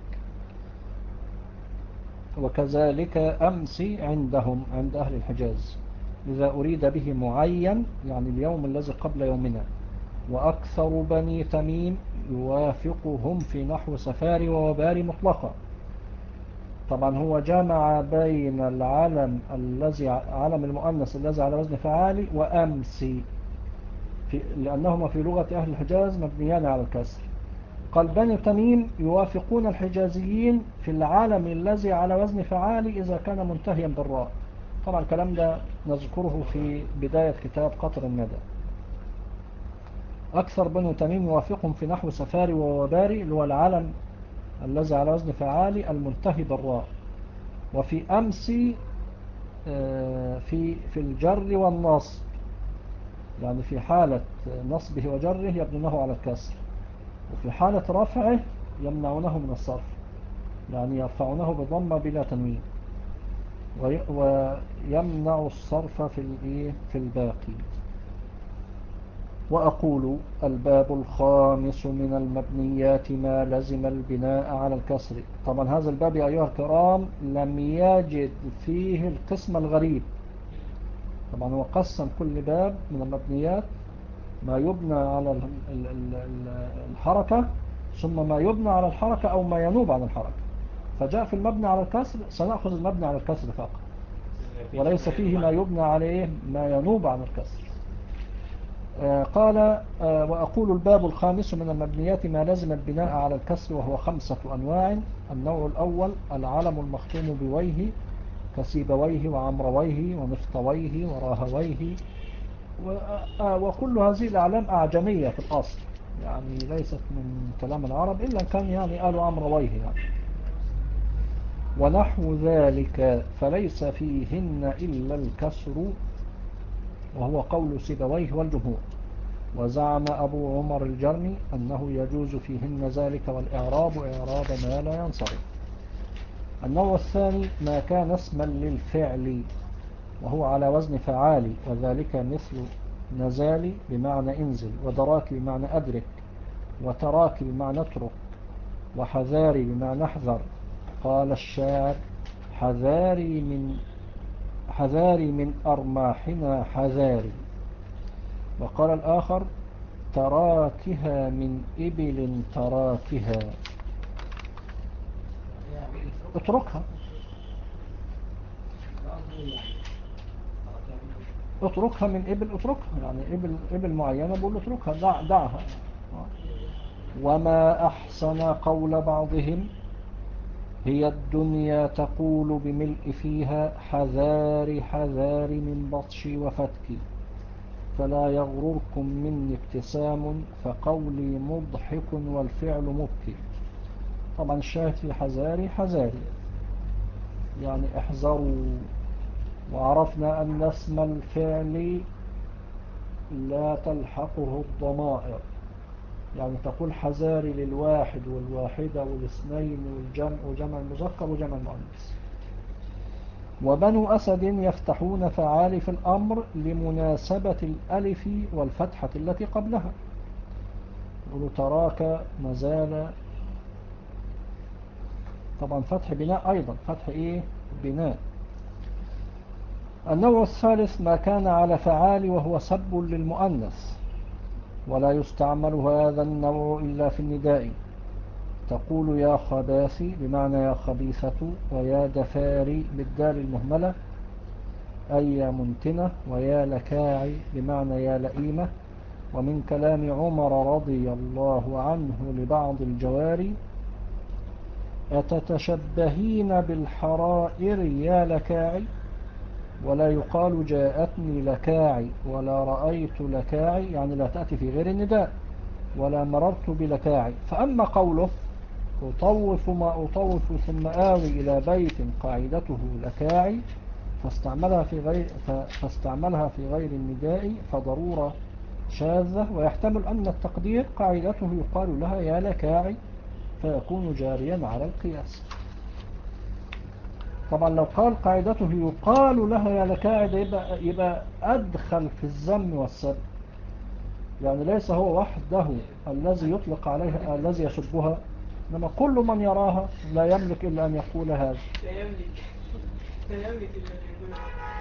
وكذلك أمسي عندهم عند أهل الحجاز إذا أريد به معين، يعني اليوم الذي قبل يومنا. وأكثر بني تميم يوافقهم في نحو سفاري ووباري مطلقا. طبعا هو جمع بين العلم الذي علم المؤنث الذي على وزن فعالي وأمسي، في لأنهما في لغة أهل الحجاز مبنيان على الكسر. قال بني تميم يوافقون الحجازيين في العالم الذي على وزن فعال إذا كان منتهيا بالراء. طبعا الكلام ده نذكره في بداية كتاب قطر الندى. أكثر بني تميم يوافقهم في نحو سفاري ووباري اللي هو العالم الذي على وزن فعال المنتهي بالراء. وفي أمس في في الجر والنصب، يعني في حالة نصبه وجره يبنونه على الكسر، وفي حالة رفعه يمنعونه من الصرف، يعني يرفعونه بضمة بلا تنوين، ويمنع الصرف في في الباقي. وأقول الباب الخامس من المبنيات ما لزم البناء على الكسر. طبعا هذا الباب يا أيها الكرام لم يجد فيه القسم الغريب. طبعا هو قسم كل باب من المبنيات ما يبنى على الحركة ثم ما يبنى على الحركة أو ما ينوب عن الحركة، فجاء في المبنى على الكسر سنأخذ المبنى على الكسر فقط، وليس فيه ما يبنى عليه ما ينوب عن الكسر. آه قال آه وأقول الباب الخامس من المبنيات ما لازم البناء على الكسر، وهو خمسة أنواع. النوع الأول العلم المختوم بويه كسيبويه وعمرويه ونفطويه وراهويه، وكل هذه الأعلام أعجمية في الأصل، يعني ليست من كلام العرب إلا كان يعني قالوا عمرويه يعني. ونحو ذلك فليس فيهن إلا الكسر، وهو قول سيبويه والجمهور. وزعم أبو عمر الجرمي أنه يجوز فيهن ذلك والإعراب إعراب ما لا ينصرف. النوع الثاني ما كان اسما للفعل وهو على وزن فعالي، وذلك مثل نزالي بمعنى انزل، ودراك بمعنى أدرك، وتراك بمعنى اترك، وحذاري بمعنى احذر. قال الشاعر حذاري من حذاري من أرماحنا حذاري. وقال الآخر تراكها من إبل تراكها، اتركها اتركها من إبل، اتركها يعني إبل, إبل معينة بقول اتركها دع دعها. وما أحسن قول بعضهم هي الدنيا تقول بملء فيها حذاري حذاري من بطشي وفتكي، فلا يغرركم مني ابتسام فقولي مضحك والفعل مبكي. طبعا الشاهد في حذاري حذاري يعني احذروا. وعرفنا أن اسم الفعل لا تلحقه الضمائر، يعني تقول حذاري للواحد والواحدة والاثنين والجمع وجمع المذكر وجمع المؤنث. وبنو أسد يفتحون فعال في الأمر لمناسبة الألف والفتحة التي قبلها، يقولوا تراك مازال. طبعا فتح بناء أيضا، فتح إيه بناء. النوع الثالث ما كان على فعال وهو سب للمؤنث، ولا يستعمل هذا النوع إلا في النداء. تقول يا خباثي بمعنى يا خبيثة، ويا دفاري بالدال المهملة أي يا منتنة، ويا لكاعي بمعنى يا لئيمة. ومن كلام عمر رضي الله عنه لبعض الجواري أتتشبهين بالحرائر يا لكاعي، ولا يقال جاءتني لكاعي ولا رأيت لكاعي، يعني لا تأتي في غير النداء، ولا مررت بلكاعي. فأما قوله أطوف ما أطوف ثم آوي إلى بيت قاعدته لكاعي فاستعملها في غير فاستعملها في غير النداء فضرورة شاذة، ويحتمل أن التقدير قاعدته يقال لها يا لكاعي فيكون جاريا على القياس. طبعا لو قال قاعدته يقال لها يا لكاعي يبقى, يبقى أدخل في الذم والسب، يعني ليس هو وحده الذي يطلق عليها الذي يسبها، إنما كل من يراها لا يملك إلا أن يقول هذا. لا يملك لا يملك إلا أن يقول.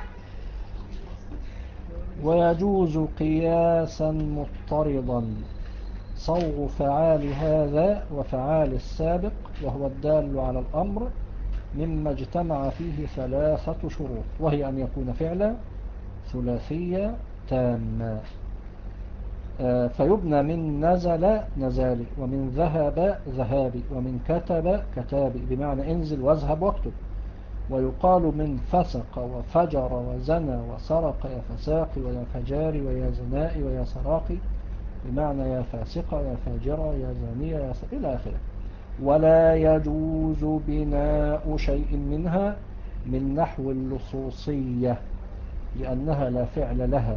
ويجوز قياسا مضطردا صوغ فعال هذا وفعال السابق، وهو الدال على الأمر، مما اجتمع فيه ثلاثة شروط، وهي أن يكون فعلا ثلاثية تامة. آه، فيبنى من نزل نزالي، ومن ذهب ذهابي، ومن كتب كتابي، بمعنى انزل واذهب واكتب. ويقال من فسق وفجر وزنى وسرق يا فساقي ويا فجاري ويا زنائي ويا سراقي، بمعنى يا فاسقة يا فاجرة يا زانية يا س... إلى آخره. ولا يجوز بناء شيء منها من نحو اللصوصية لأنها لا فعل لها،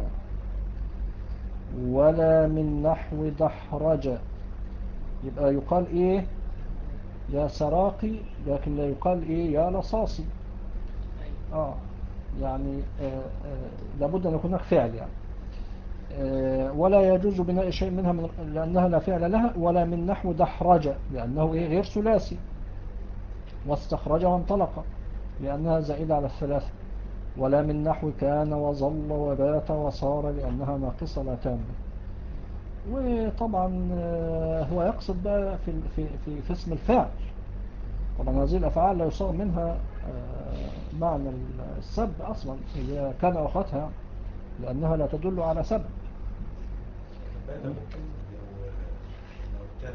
ولا من نحو دحرج. يبقى يقال إيه يا سراقي، لكن لا يقال إيه يا لصاصي. آه يعني آه آه لابد أن يكون هناك فعل يعني. آه ولا يجوز بناء شيء منها من لأنها لا فعل لها، ولا من نحو دحرج لأنه إيه غير ثلاثي، واستخرج وانطلق لأنها زائدة على الثلاثة. ولا من نحو كان وظل وبات وصار لأنها ناقصة لا تامة. وطبعا آه هو يقصد بقى في, في, في, في اسم الفاعل. طبعا هذه الأفعال لا يصاب منها آه معنى السب أصلا إذا كان أخذها، لأنها لا تدل على سب. بات ممكن لو لو كان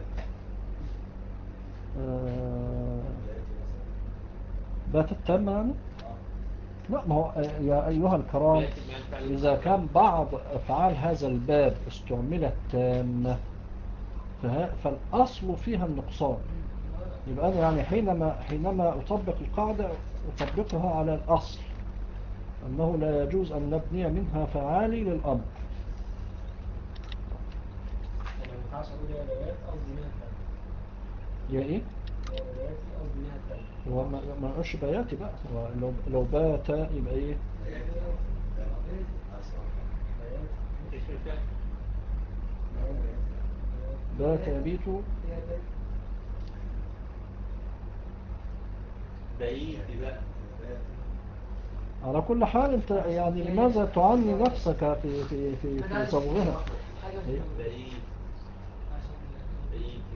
آه بات مثلا. بات التامة يعني؟ لا، ما هو آه يا أيها الكرام، بيأتي بمعنى فعل إذا المضارع. كان بعض أفعال هذا الباب استعملت تامة فه- فالأصل فيها النقصان. يبقى أنا يعني حينما حينما أطبق القاعدة أطبقها على الأصل أنه لا يجوز أن نبني منها فعالي للأمر. يعني ما ينفعش اقول يا بيات قصدي منها التانية. يا إيه؟ يا بياتي قصدي منها التانية. هو ما ما نقولش بياتي بقى، هو لو لو بات يبقى إيه؟ مفيش في الفعل. بات يبيت. بيتي بقى. على كل حال أنت يعني لماذا تعني نفسك في في في في صبغها؟ إيه؟ بيت بيتي.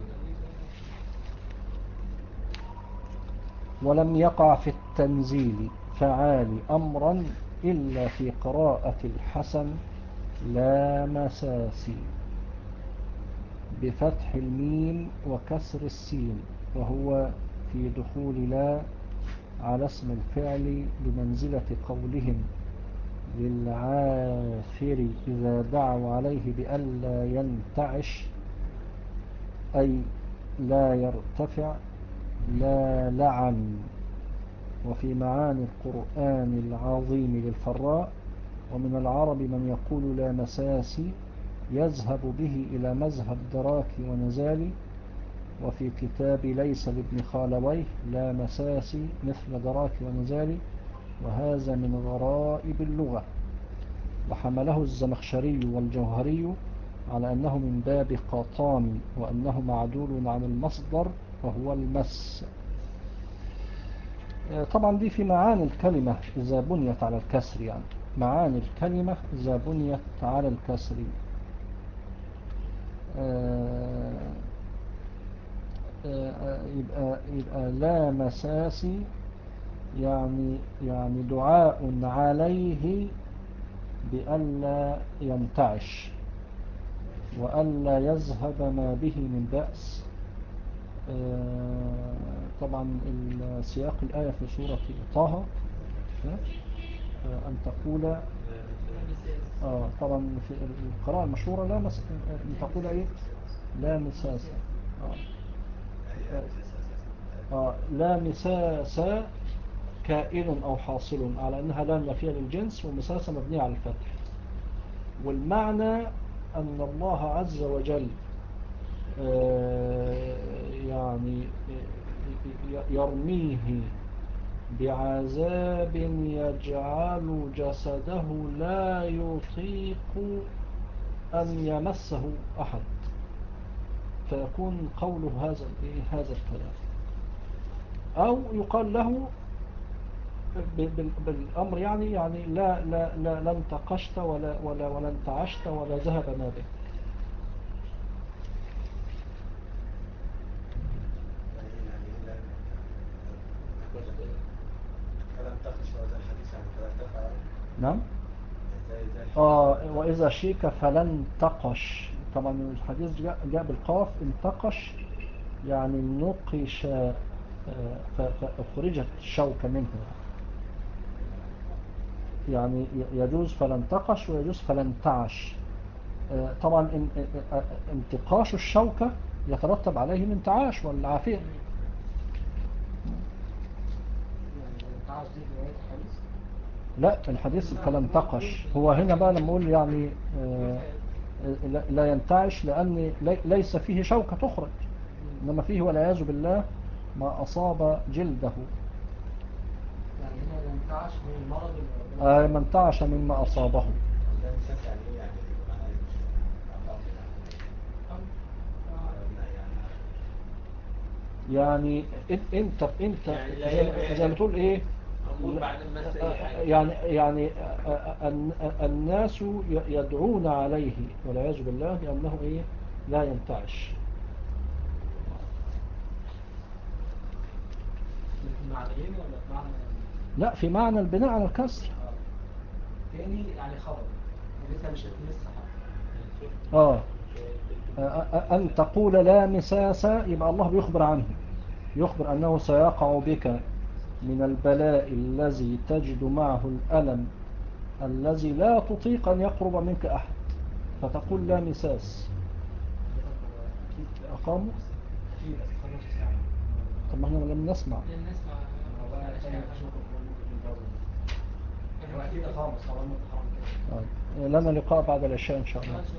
ولم يقع في التنزيل فعال أمرا إلا في قراءة الحسن لا مساسي بفتح الميم وكسر السين، وهو في دخول لا على اسم الفعل بمنزلة قولهم للعاثر إذا دعوا عليه بألا ينتعش، أي لا يرتفع، لا لعن. وفي معاني القرآن العظيم للفراء ومن العرب من يقول لا مساسي يذهب به إلى مذهب دراكي ونزالي. وفي كتاب ليس لابن خالويه لا مساسي مثل دراكي ونزالي، وهذا من غرائب اللغة. وحمله الزمخشري والجوهري على أنه من باب قاطان، وأنه معدول عن المصدر وهو المس. طبعا دي في معاني الكلمة إذا بنيت على الكسر، يعني معاني الكلمة إذا بنيت على الكسر. آه، آه، يبقى, يبقى لا مساسي يعني يعني دعاء عليه بألا ينتعش وألا يذهب ما به من بأس. آه، طبعا سياق الآية في سورة طه أن تقول آه طبعا في القراءة المشهورة لا مس... أن تقول إيه لا مساس. آه. آه. لا مساس كائن أو حاصل، على أنها لا نافية للجنس، ومساسة مبنية على الفتح. والمعنى أن الله عز وجل آه يعني يرميه بعذاب يجعل جسده لا يطيق أن يمسه أحد، فيكون قوله هذا هذا الكلام. أو يقال له بالأمر يعني يعني لا لا لا لا انتقشت ولا ولا ولا انتعشت ولا ذهب ما بك. فلم تقش هذا الحديث يعني فلم تفعل. نعم. زي زي الحديث. آه وإذا شيك فلن تقش طبعا الحديث جاء, جاء بالقاف انتقش، يعني نقش آه، ف- فأخرجت الشوكة منه، يعني يجوز فلا انتقش ويجوز فلا انتعش. آه، طبعا ان- آه، آه، انتقاش الشوكة يترتب عليه الانتعاش والعافية. يعني التعاش دي رواية الحديث. لا، الحديث فلا انتقش، هو هنا بقى لما اقول يعني آه، لا لا ينتعش لأن لي- ليس فيه شوكة تخرج، إنما فيه والعياذ بالله ما أصاب جلده. يعني هنا الانتعاش من المرض اللي ربنا آه، ما انتعش مما أصابه. ده مساس يعني ايه يعني معناه مش عقاب يعني يعني إن- انت انت يعني لا زي, يبقى- زي ما تقول ايه، أمور بعد ما مس أي حاجة. يعني يعني الن- الناس يدعون عليه والعياذ بالله لأنه ايه لا ينتعش. في معنيين ولا في معنى لا، في معنى البناء على الكسر. آه. تاني يعني خبر ولسه مش لسه حق. اه أن تقول لا مساس، يبقى الله بيخبر عنه، يخبر أنه سيقع بك من البلاء الذي تجد معه الألم الذي لا تطيق أن يقرب منك أحد، فتقول لا مساس. أكيد أقاموا. أكيد بس خلاص ساعة. طب ما احنا لم نسمع. لأن نسمع هو بقى تاني بشوفه ممكن يكون برضه. هو أكيد أقام بس هو متحرك كده. آه. لنا لقاء بعد العشاء إن شاء الله.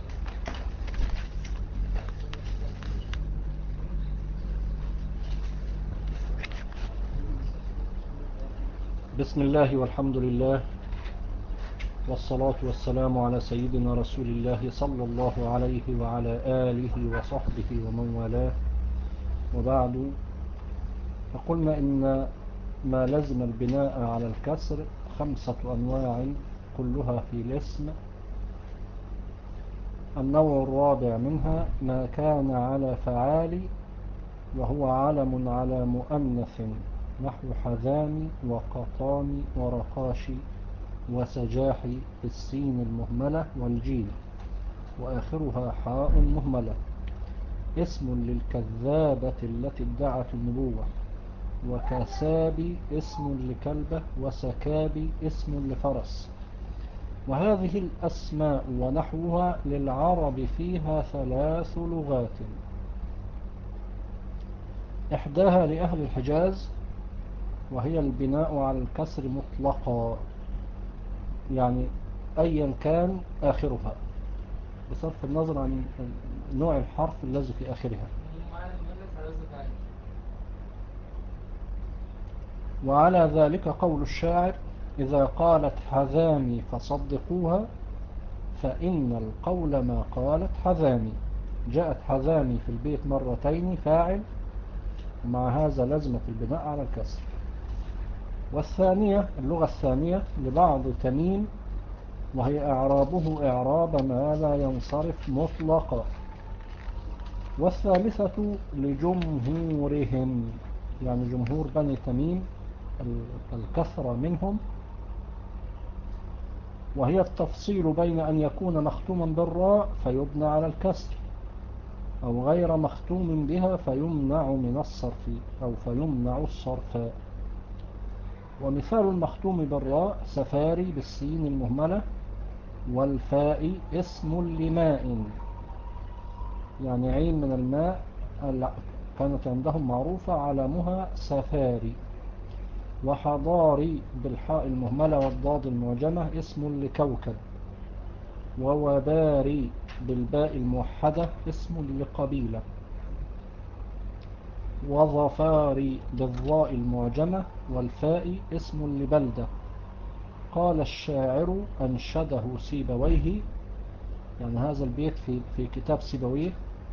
بسم الله والحمد لله والصلاة والسلام على سيدنا رسول الله صلى الله عليه وعلى آله وصحبه ومن والاه، وبعد. فقلنا إن ما لزم البناء على الكسر خمسة أنواع كلها في الاسم. النوع الرابع منها ما كان على فعال، وهو علم على مؤنث نحو حذام وقطان ورقاش وسجاح بالسين المهملة والجيم وآخرها حاء مهملة. اسم للكذابة التي ادعت النبوة، وكساب اسم لكلبة، وسكاب اسم لفرس. وهذه الأسماء ونحوها للعرب فيها ثلاث لغات. إحداها لأهل الحجاز، وهي البناء على الكسر مطلقا، يعني أيا كان آخرها بصرف النظر عن نوع الحرف الذي في آخرها. وعلى ذلك قول الشاعر: إذا قالت حذامي فصدقوها، فإن القول ما قالت حذامي. جاءت حذامي في البيت مرتين فاعل، ومع هذا لزمة البناء على الكسر. والثانية اللغة الثانية لبعض تميم، وهي إعرابه إعراب ما لا ينصرف مطلقا. والثالثة لجمهورهم، يعني جمهور بني تميم الكثرة منهم، وهي التفصيل بين أن يكون مختوما بالراء فيبنى على الكسر، أو غير مختوم بها فيمنع من الصرف أو فيمنع الصرف. ومثال المختوم بالراء سفاري بالسين المهملة، والفاء اسم لماء، يعني عين من الماء كانت عندهم معروفة علامها سفاري. وحضاري بالحاء المهملة والضاد المعجمة اسم لكوكب. ووباري بالباء الموحدة اسم لقبيلة. وظفاري بالضاء المعجمة والفاء اسم لبلدة. قال الشاعر أنشده سيبويه، يعني هذا البيت في, في كتاب سيبويه: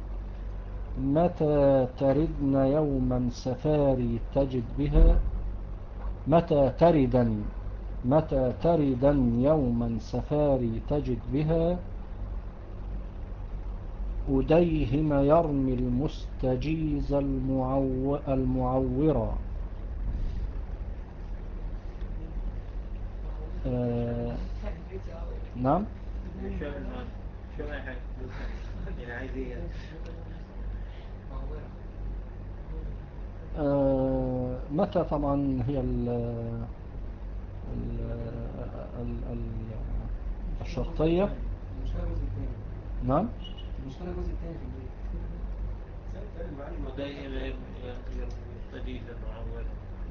متى تردن يوما سفاري تجد بها، متى تردا متى تردا يوما سفاري تجد بها، أديهم يرمي المستجيز المعو المعورا. آه نعم. فاهم أي حاجة. يعني عايز إيه يعني؟ معورة. آه، متى طبعا هي ال ال ال ال الشرطية؟ المشكلة الجزء الثاني. نعم. المشكلة الجزء الثاني في البيت. ودائما يرتديها معورة.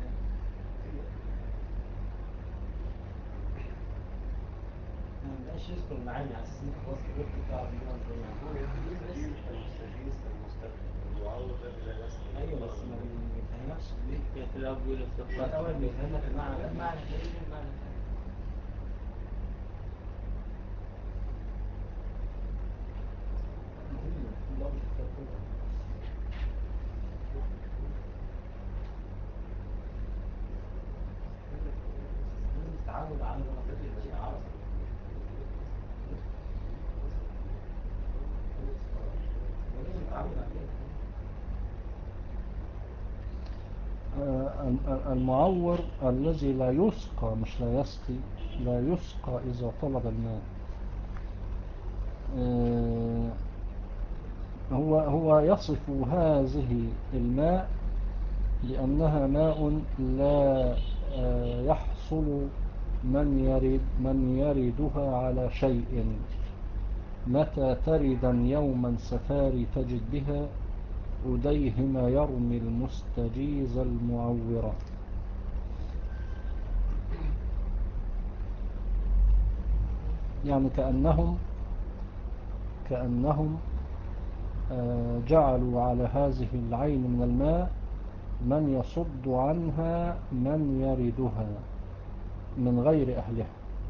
ما بقاش يذكر المعاني على اساس انك خلاص كبرت وتعرف ان هو ازاي يعني. هو يستجيز المستجيز كالمستجيز المعوض الذي لا يستجيز. ايوه بس ما بيفهمكش ليه. كانت الأب يقول هو الاول بيفهمك المعنى ده. المعنى تقريبا المعنى فعلا. مهم ضابط الكتاب كله. لازم تتعود على مناطق شيء عربي. ولازم تتعود عليه. آه، المعور الذي لا يسقى، مش لا يسقي، لا يسقى إذا طلب الماء. آه، هو هو يصف هذه الماء لأنها ماء لا آه، يحصل من يرد من يردها على شيء. متى تردا يوما سفاري تجد بها أديهم يرمي المستجيز المعورة. يعني كأنهم كأنهم آه، جعلوا على هذه العين من الماء من يصد عنها من يردها من غير أهلها.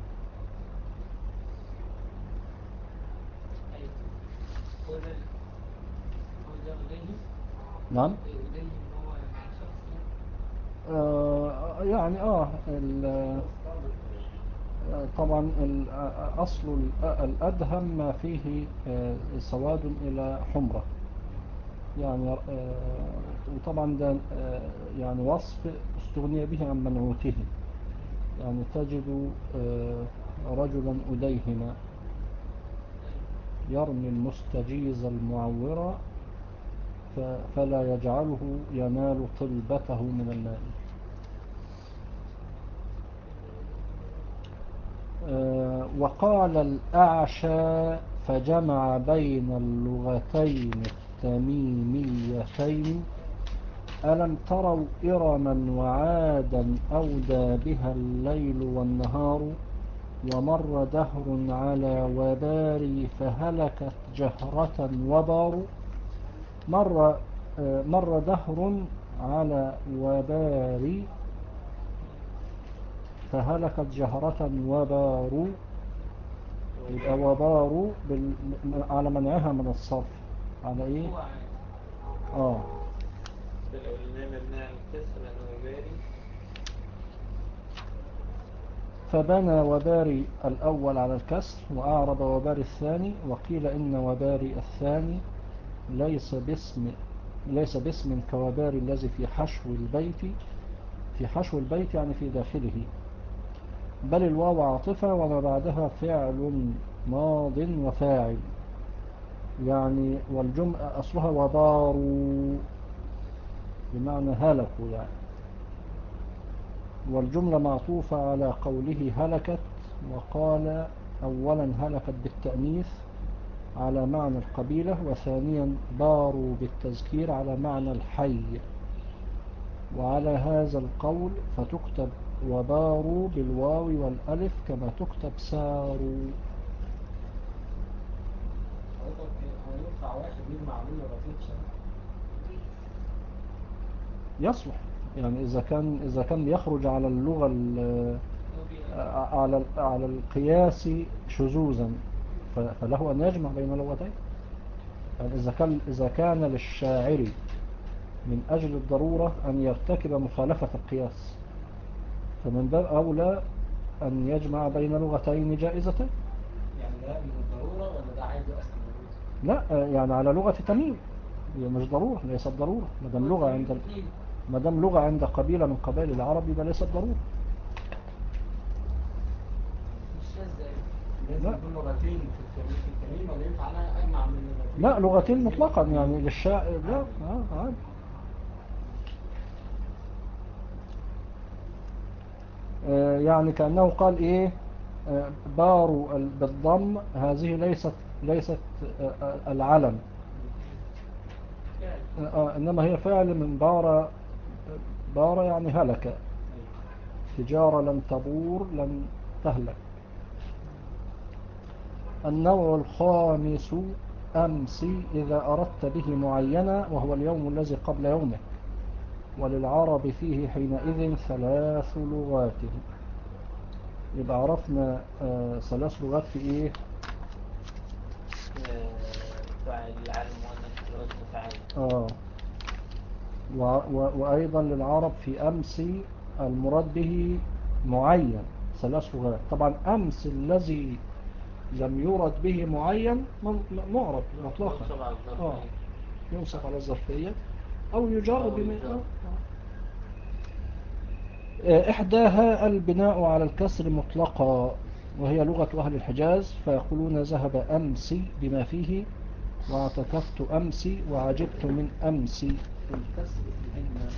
أيوة. هو ده ال- هو ده أديهم. نعم. أديهم هو يعني شخص يعني. آه يعني آه ال- آه، طبعا ال- آه، أصل ال- آه، الأدهم ما فيه آه، سواد إلى حمرة. يعني آه، وطبعا ده آه، يعني وصف استغني به عن منعوته. يعني تجد آه، رجلا أديهما يرمي المستجيز المعورة ف- فلا يجعله ينال طلبته من الماء. آه، وقال الأعشى فجمع بين اللغتين التميميتين: ألم تروا إرما وعادا أودى بها الليل والنهار، ومر دهر على وباري فهلكت جهرة وبار. مر آه، مر دهر على وباري فهلكت جهرة وبار. يبقى وبار بال... على منعها من الصرف. على ايه؟ هو عادي. اه ده الأولانية مبنية على الكسر أنا وباري. فبنى وباري الأول على الكسر وأعرب وباري الثاني. وقيل إن وباري الثاني ليس باسم ليس باسم كوباري الذي في حشو البيت. في حشو البيت يعني في داخله، بل الواو عاطفة وما بعدها فعل ماض وفاعل. يعني والجملة أصلها وباروا بمعنى هلكوا يعني. والجملة معطوفة على قوله هلكت. وقال أولا هلكت بالتأنيث على معنى القبيلة، وثانيا باروا بالتذكير على معنى الحي. وعلى هذا القول فتكتب وباروا بالواو والألف كما تكتب ساروا. حضرتك هو ينفع واحد يجمع بين مرتين في شهر؟ يصلح يعني إذا كان إذا كان بيخرج على اللغة ال- هو بي- على على القياس شذوذا ف- فله أن يجمع بين لغتين. يعني إذا كان إذا كان للشاعر من أجل الضرورة أن يرتكب مخالفة القياس، فمن باب أولى أن يجمع بين لغتين جائزتين. يعني ده من الضرورة ولا ده عادي أصلا موجود؟ لا يعني على لغة تميم، هي مش ضرورة، ليست ضرورة. ما دام لغة عند ال- ما دام لغة عند قبيلة من قبائل العرب يبقى ليست ضرورة. مش شاذ زي لازم لا. يكون لغتين في الكلمة في الكلمة ولا ينفع أنا أجمع من لغتين؟ لا لغتين مطلقا يعني للشاعر لا آه عادي. آه يعني كأنه قال إيه آه بار ال- بالضم هذه ليست ليست آه آه، العلم آه آه، إنما هي فعل من بار. بار يعني هلك. تجارة لن تبور لن تهلك. النوع الخامس أمس إذا أردت به معينة وهو اليوم الذي قبل يومه، وللعرب فيه حينئذ ثلاث لغات. يبقى عرفنا آه ثلاث لغات في إيه؟ فاعل العالم مؤنث لغة فاعل. آه و و وأيضا للعرب في أمس المراد به معين ثلاث لغات. طبعا أمس الذي لم يرد به معين م- م- معرب مطلقا. ينصب على الظرف. آه ينصب على الظرفية أو يجر أو بما يجر. آه، إحداها البناء على الكسر مطلقا وهي لغة أهل الحجاز، فيقولون ذهب أمسي بما فيه، واعتكفت أمسي، وعجبت من أمسي. الكسر فيهن.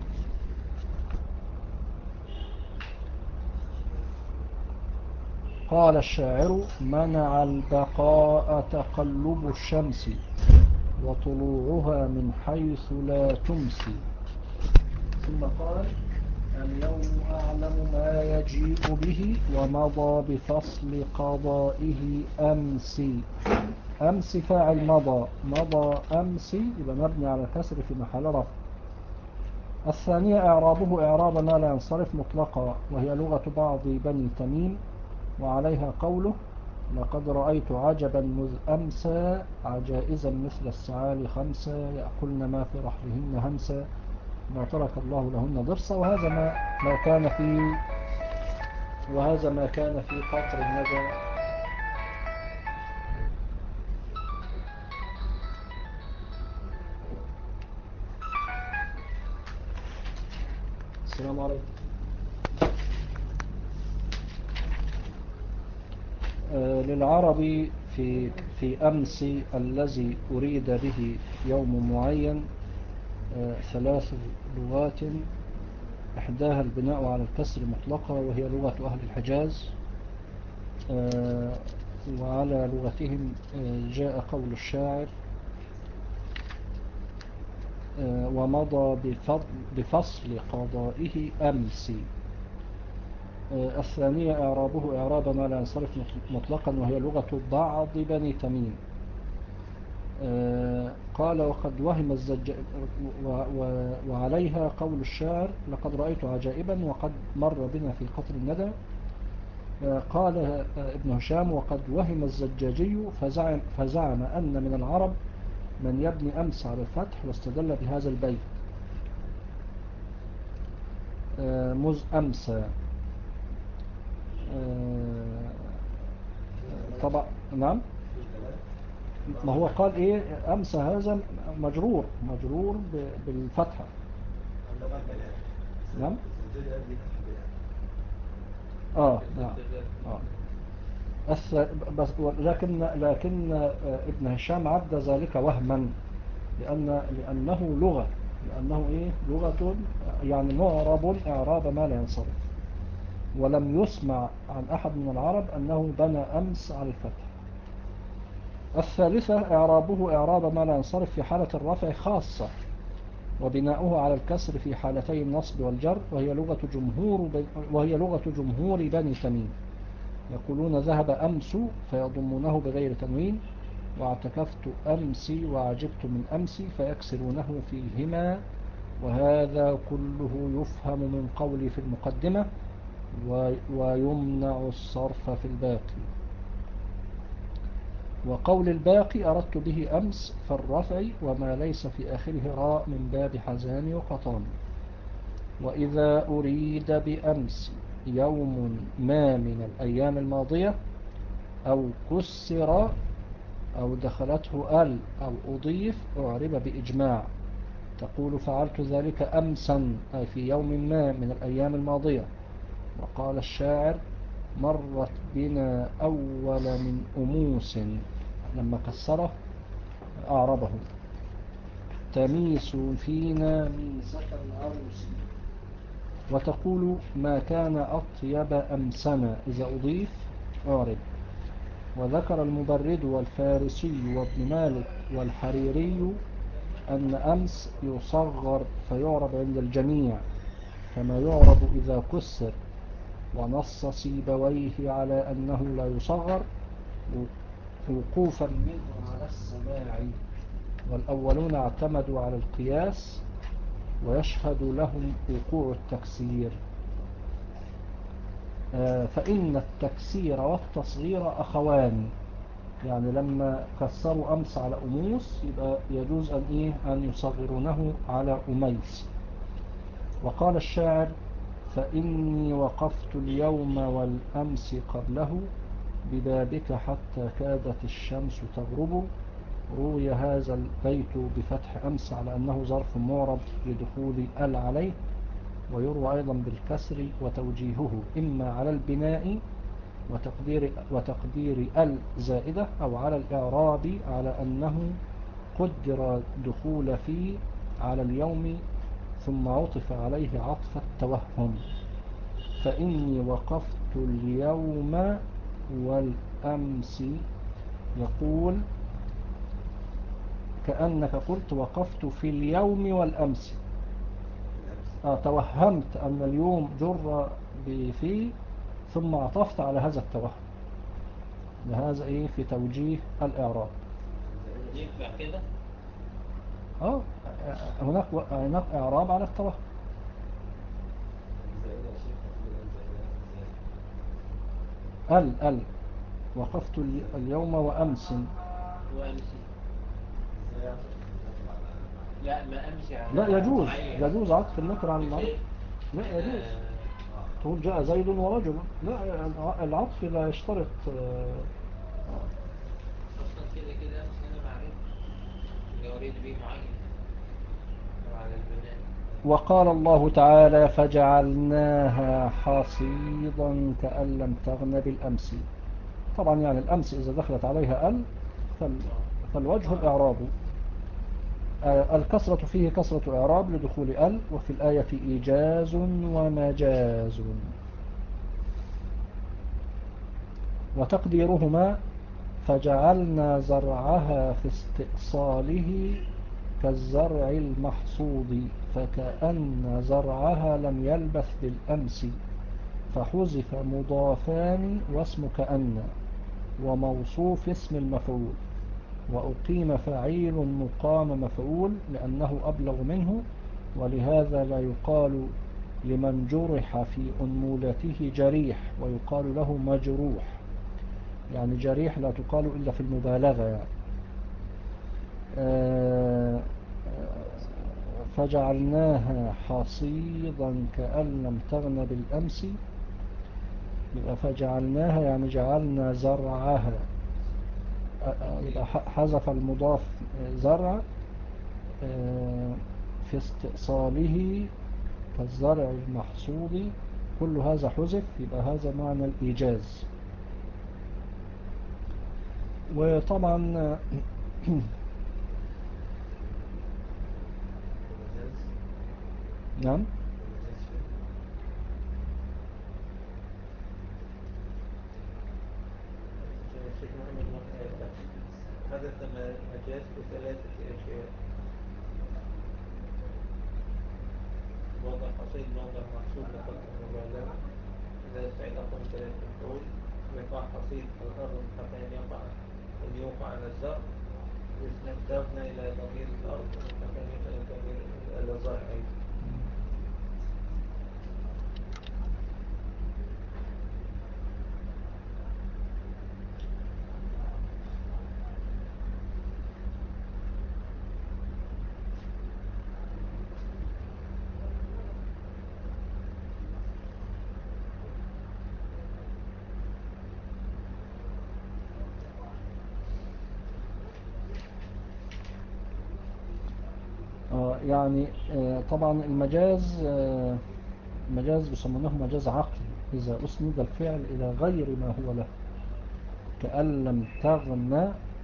قال الشاعر منع البقاء تقلب الشمس وطلوعها من حيث لا تمسي. ثم قال اليوم أعلم ما يجيء به ومضى بفصل قضائه أمسي. أمس فاعل مضى، مضى أمسي يبقى مبني على كسر في محل رفع. الثانية إعرابه إعراب ما لا ينصرف مطلقا وهي لغة بعض بني تميم، وعليها قوله لقد رأيت عجبا مذ أمسى عجائزا مثل السعال خمسة يأكلن ما في رحلهن همسا ما ترك الله لهن ضرسا. وهذا ما ما كان في وهذا ما كان في قطر الندى. السلام عليكم. آه للعرب في في أمس الذي أريد به يوم معين آه ثلاث لغات. إحداها البناء على الكسر مطلقة وهي لغة أهل الحجاز، آه وعلى لغتهم آه جاء قول الشاعر آه ومضى بفصل قضائه أمسي. آه الثانية إعرابه إعراب ما لا ينصرف مطلقا وهي لغة بعض بني تميم. آه قال وقد وهم الزج وعليها قول الشاعر لقد رأيت عجائبا وقد مر بنا في قطر الندى. آه قال آه ابن هشام وقد وهم الزجاجي فزعم, فزعم أن من العرب من يبني أمس على الفتح واستدل بهذا البيت آه مذ أمسى. آه طبعا نعم. ما هو قال ايه امس هذا مجرور مجرور بالفتحة. نعم اه نعم اه بس بس لكن لكن ابن هشام عد ذلك وهما لان لانه لغة لانه ايه لغة يعني معرب اعراب ما لا ينصرف، ولم يسمع عن احد من العرب انه بنى امس على الفتح. الثالثة إعرابه إعراب ما لا ينصرف في حالة الرفع خاصة وبناؤه على الكسر في حالتي النصب والجر وهي لغة جمهور وهي لغة جمهور بني تميم. يقولون ذهب أمس فيضمونه بغير تنوين، واعتكفت أمسي وعجبت من أمسي فيكسرونه فيهما. وهذا كله يفهم من قولي في المقدمة ويمنع الصرف في الباقي. وقول الباقي أردت به أمس فالرفع وما ليس في آخره راء من باب حزان وقطان. وإذا أريد بأمس يوم ما من الأيام الماضية أو كسر أو دخلته ال أو أضيف أعرب بإجماع. تقول فعلت ذلك أمسا أي في يوم ما من الأيام الماضية. وقال الشاعر مرت بنا أول من أموس، لما كسره أعربه. تميس فينا ميسة العروس. وتقول ما كان أطيب أمسنا إذا أضيف أعرب. وذكر المبرد والفارسي وابن مالك والحريري أن أمس يصغر فيعرب عند الجميع كما يعرب إذا كسر، ونص سيبويه على أنه لا يصغر وقوفا منه على السماع. والأولون اعتمدوا على القياس ويشهد لهم وقوع التكسير. فإن التكسير والتصغير أخوان، يعني لما كسروا أمس على أموس يبقى يجوز أن, إيه أن يصغرونه على أميس. وقال الشاعر فإني وقفت اليوم والأمس قبله ببابك حتى كادت الشمس تغرب. روي هذا البيت بفتح أمس على أنه ظرف معرب لدخول ال عليه، ويروى أيضا بالكسر وتوجيهه إما على البناء وتقدير, وتقدير ال زائدة، أو على الإعراب على أنه قدر دخول في على اليوم ثم عطف عليه عطف التوهم. فإني وقفت اليوم والأمس، يقول كأنك قلت وقفت في اليوم والأمس. آه توهمت أن اليوم جر بفي ثم عطفت على هذا التوهم. لهذا إيه في توجيه الإعراب. ينفع كده؟ آه هناك هناك إعراب على التوهم. ال ال وقفت اليوم وأمس. وأمسي لا ما أمشي على لا يجوز، معين. يجوز عطف النكر على المعرفة. لا يجوز. آه، تقول جاء زيد ورجل، لا العطف لا يشترط. أصلا كده كده أمس أنا معرفش اللي أريد به معين أو على البناء. وقال الله تعالى فجعلناها حصيدا كأن لم تغن بالأمس. طبعا يعني الأمس إذا دخلت عليها ال فالوجه الإعراب. الكسرة فيه كسرة إعراب لدخول ال، وفي الآية إيجاز ومجاز. وتقديرهما فجعلنا زرعها في استئصاله كالزرع المحصود، فكأن زرعها لم يلبث بالأمس، فحذف مضافان واسم كأن وموصوف اسم المفعول، وأقيم فعيل مقام مفعول لأنه أبلغ منه. ولهذا لا يقال لمن جرح في أنمولته جريح، ويقال له مجروح. يعني جريح لا تقال إلا في المبالغة يعني. فجعلناها حصيدا كأن لم تغن بالأمس. يبقى فجعلناها يعني جعلنا زرعها، يبقى حذف المضاف زرع في استئصاله كالزرع المحصود، كل هذا حذف، يبقى هذا معنى الإيجاز. وطبعا نعم الشيخ محمد حدث مجاز بثلاثة أشياء: وضع حصيد موضع محصول لخط المبالغة، إذا استعلاقهم ثلاثة مفعول، وقع حصيد الأرض حتى أن يقع أن يوقع على الزرع، واستخدمنا إلى ضمير الأرض حتى أن يقع الضمير إلى الزرع أيضا. يعني طبعا المجاز مجاز بيسمونه مجاز عقلي إذا أسند الفعل إلى غير ما هو له، كأن لم تغنى،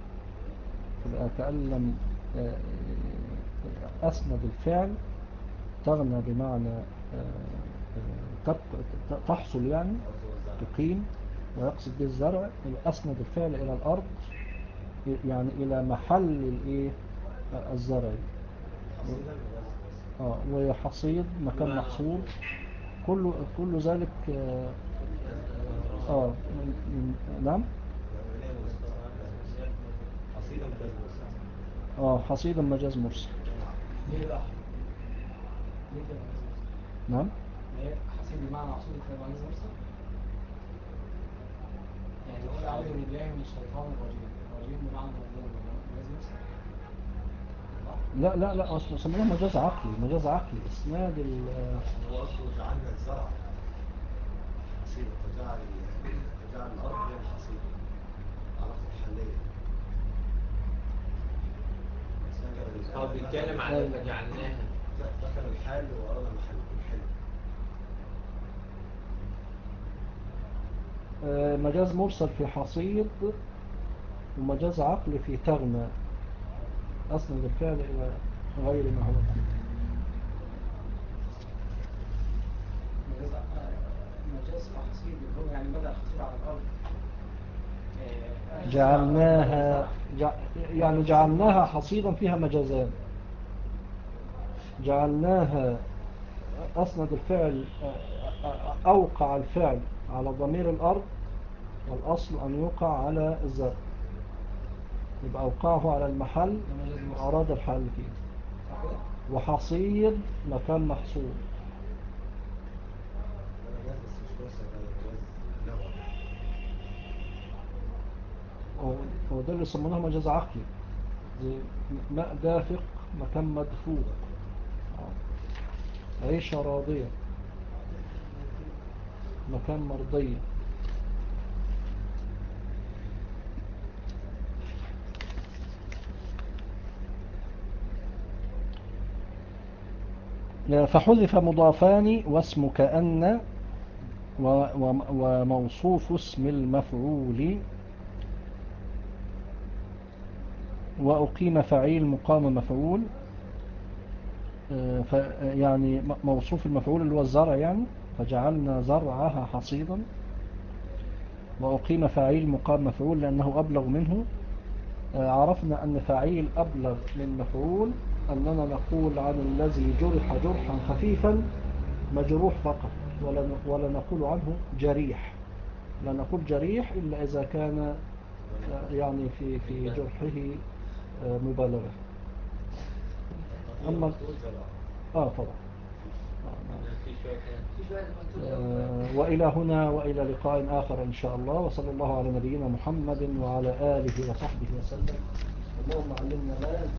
كأن لم آه، أسند الفعل تغنى بمعنى آه، تب- تحصل يعني تقيم، ويقصد به الزرع. أسند الفعل إلى الأرض يعني إلى محل الإيه الزرع. آه وحصيد مكان محصول، كل كل ذلك آه, آه من من نعم آه حصيدا مجاز مرسل. ليه بقى؟ ليه كده مجاز مرسل؟ نعم هي حسيب بمعنى عصور كده مجاز مرسل؟ يعني يقول أعوذ بالله من الشيطان الرجيم، الرجيم بمعنى مجنون، مجاز مرسل؟ لا لا لا أصلا سموه مجاز عقلي، مجاز عقلي إسناد ال هو أصله جعلنا الزرع حصيلة، فجعل فجعل الأرض هي الحصيلة، علاقة محلية. هو بيتكلم على فجعلناها، ذكر الحال وأراد محل الحل. آه، مجاز مرسل في حصيد، ومجاز عقلي في تغنى، أسند الفعل إلى غير ما هو له. مجاز مجاز في حصيد اللي هو يعني بدأ حصيد على الأرض. آه، جعلناها جع... يعني جعلناها حصيدا فيها مجازان. جعلناها أسند الفعل، أوقع الفعل على ضمير الأرض، والأصل أن يوقع على الزرع، يبقى أوقعه على المحل وأراد الحل فيه. وحصيد مكان محصول. ده مجاز بس مش مرسل، ده مجاز لغوي. هو ده اللي يسمونه مجاز عقلي، زي ماء دافق مكان مدفوق، عيشة راضية مكان مرضية. فحذف مضافان واسم كأن وموصوف اسم المفعول، وأقيم فعيل مقام مفعول. يعني موصوف المفعول اللي هو الزرع يعني، فجعلنا زرعها حصيدا. وأقيم فعيل مقام مفعول لأنه أبلغ منه. عرفنا أن فعيل أبلغ من مفعول، أننا نقول عن الذي جرح جرحا خفيفا مجروح فقط، ولا ولا نقول عنه جريح. لا نقول جريح إلا إذا كان يعني في في جرحه مبالغة. أما آه طبعا. آه وإلى هنا وإلى لقاء آخر إن شاء الله، وصلى الله على نبينا محمد وعلى آله وصحبه وسلم. اللهم علمنا ما ينفعنا.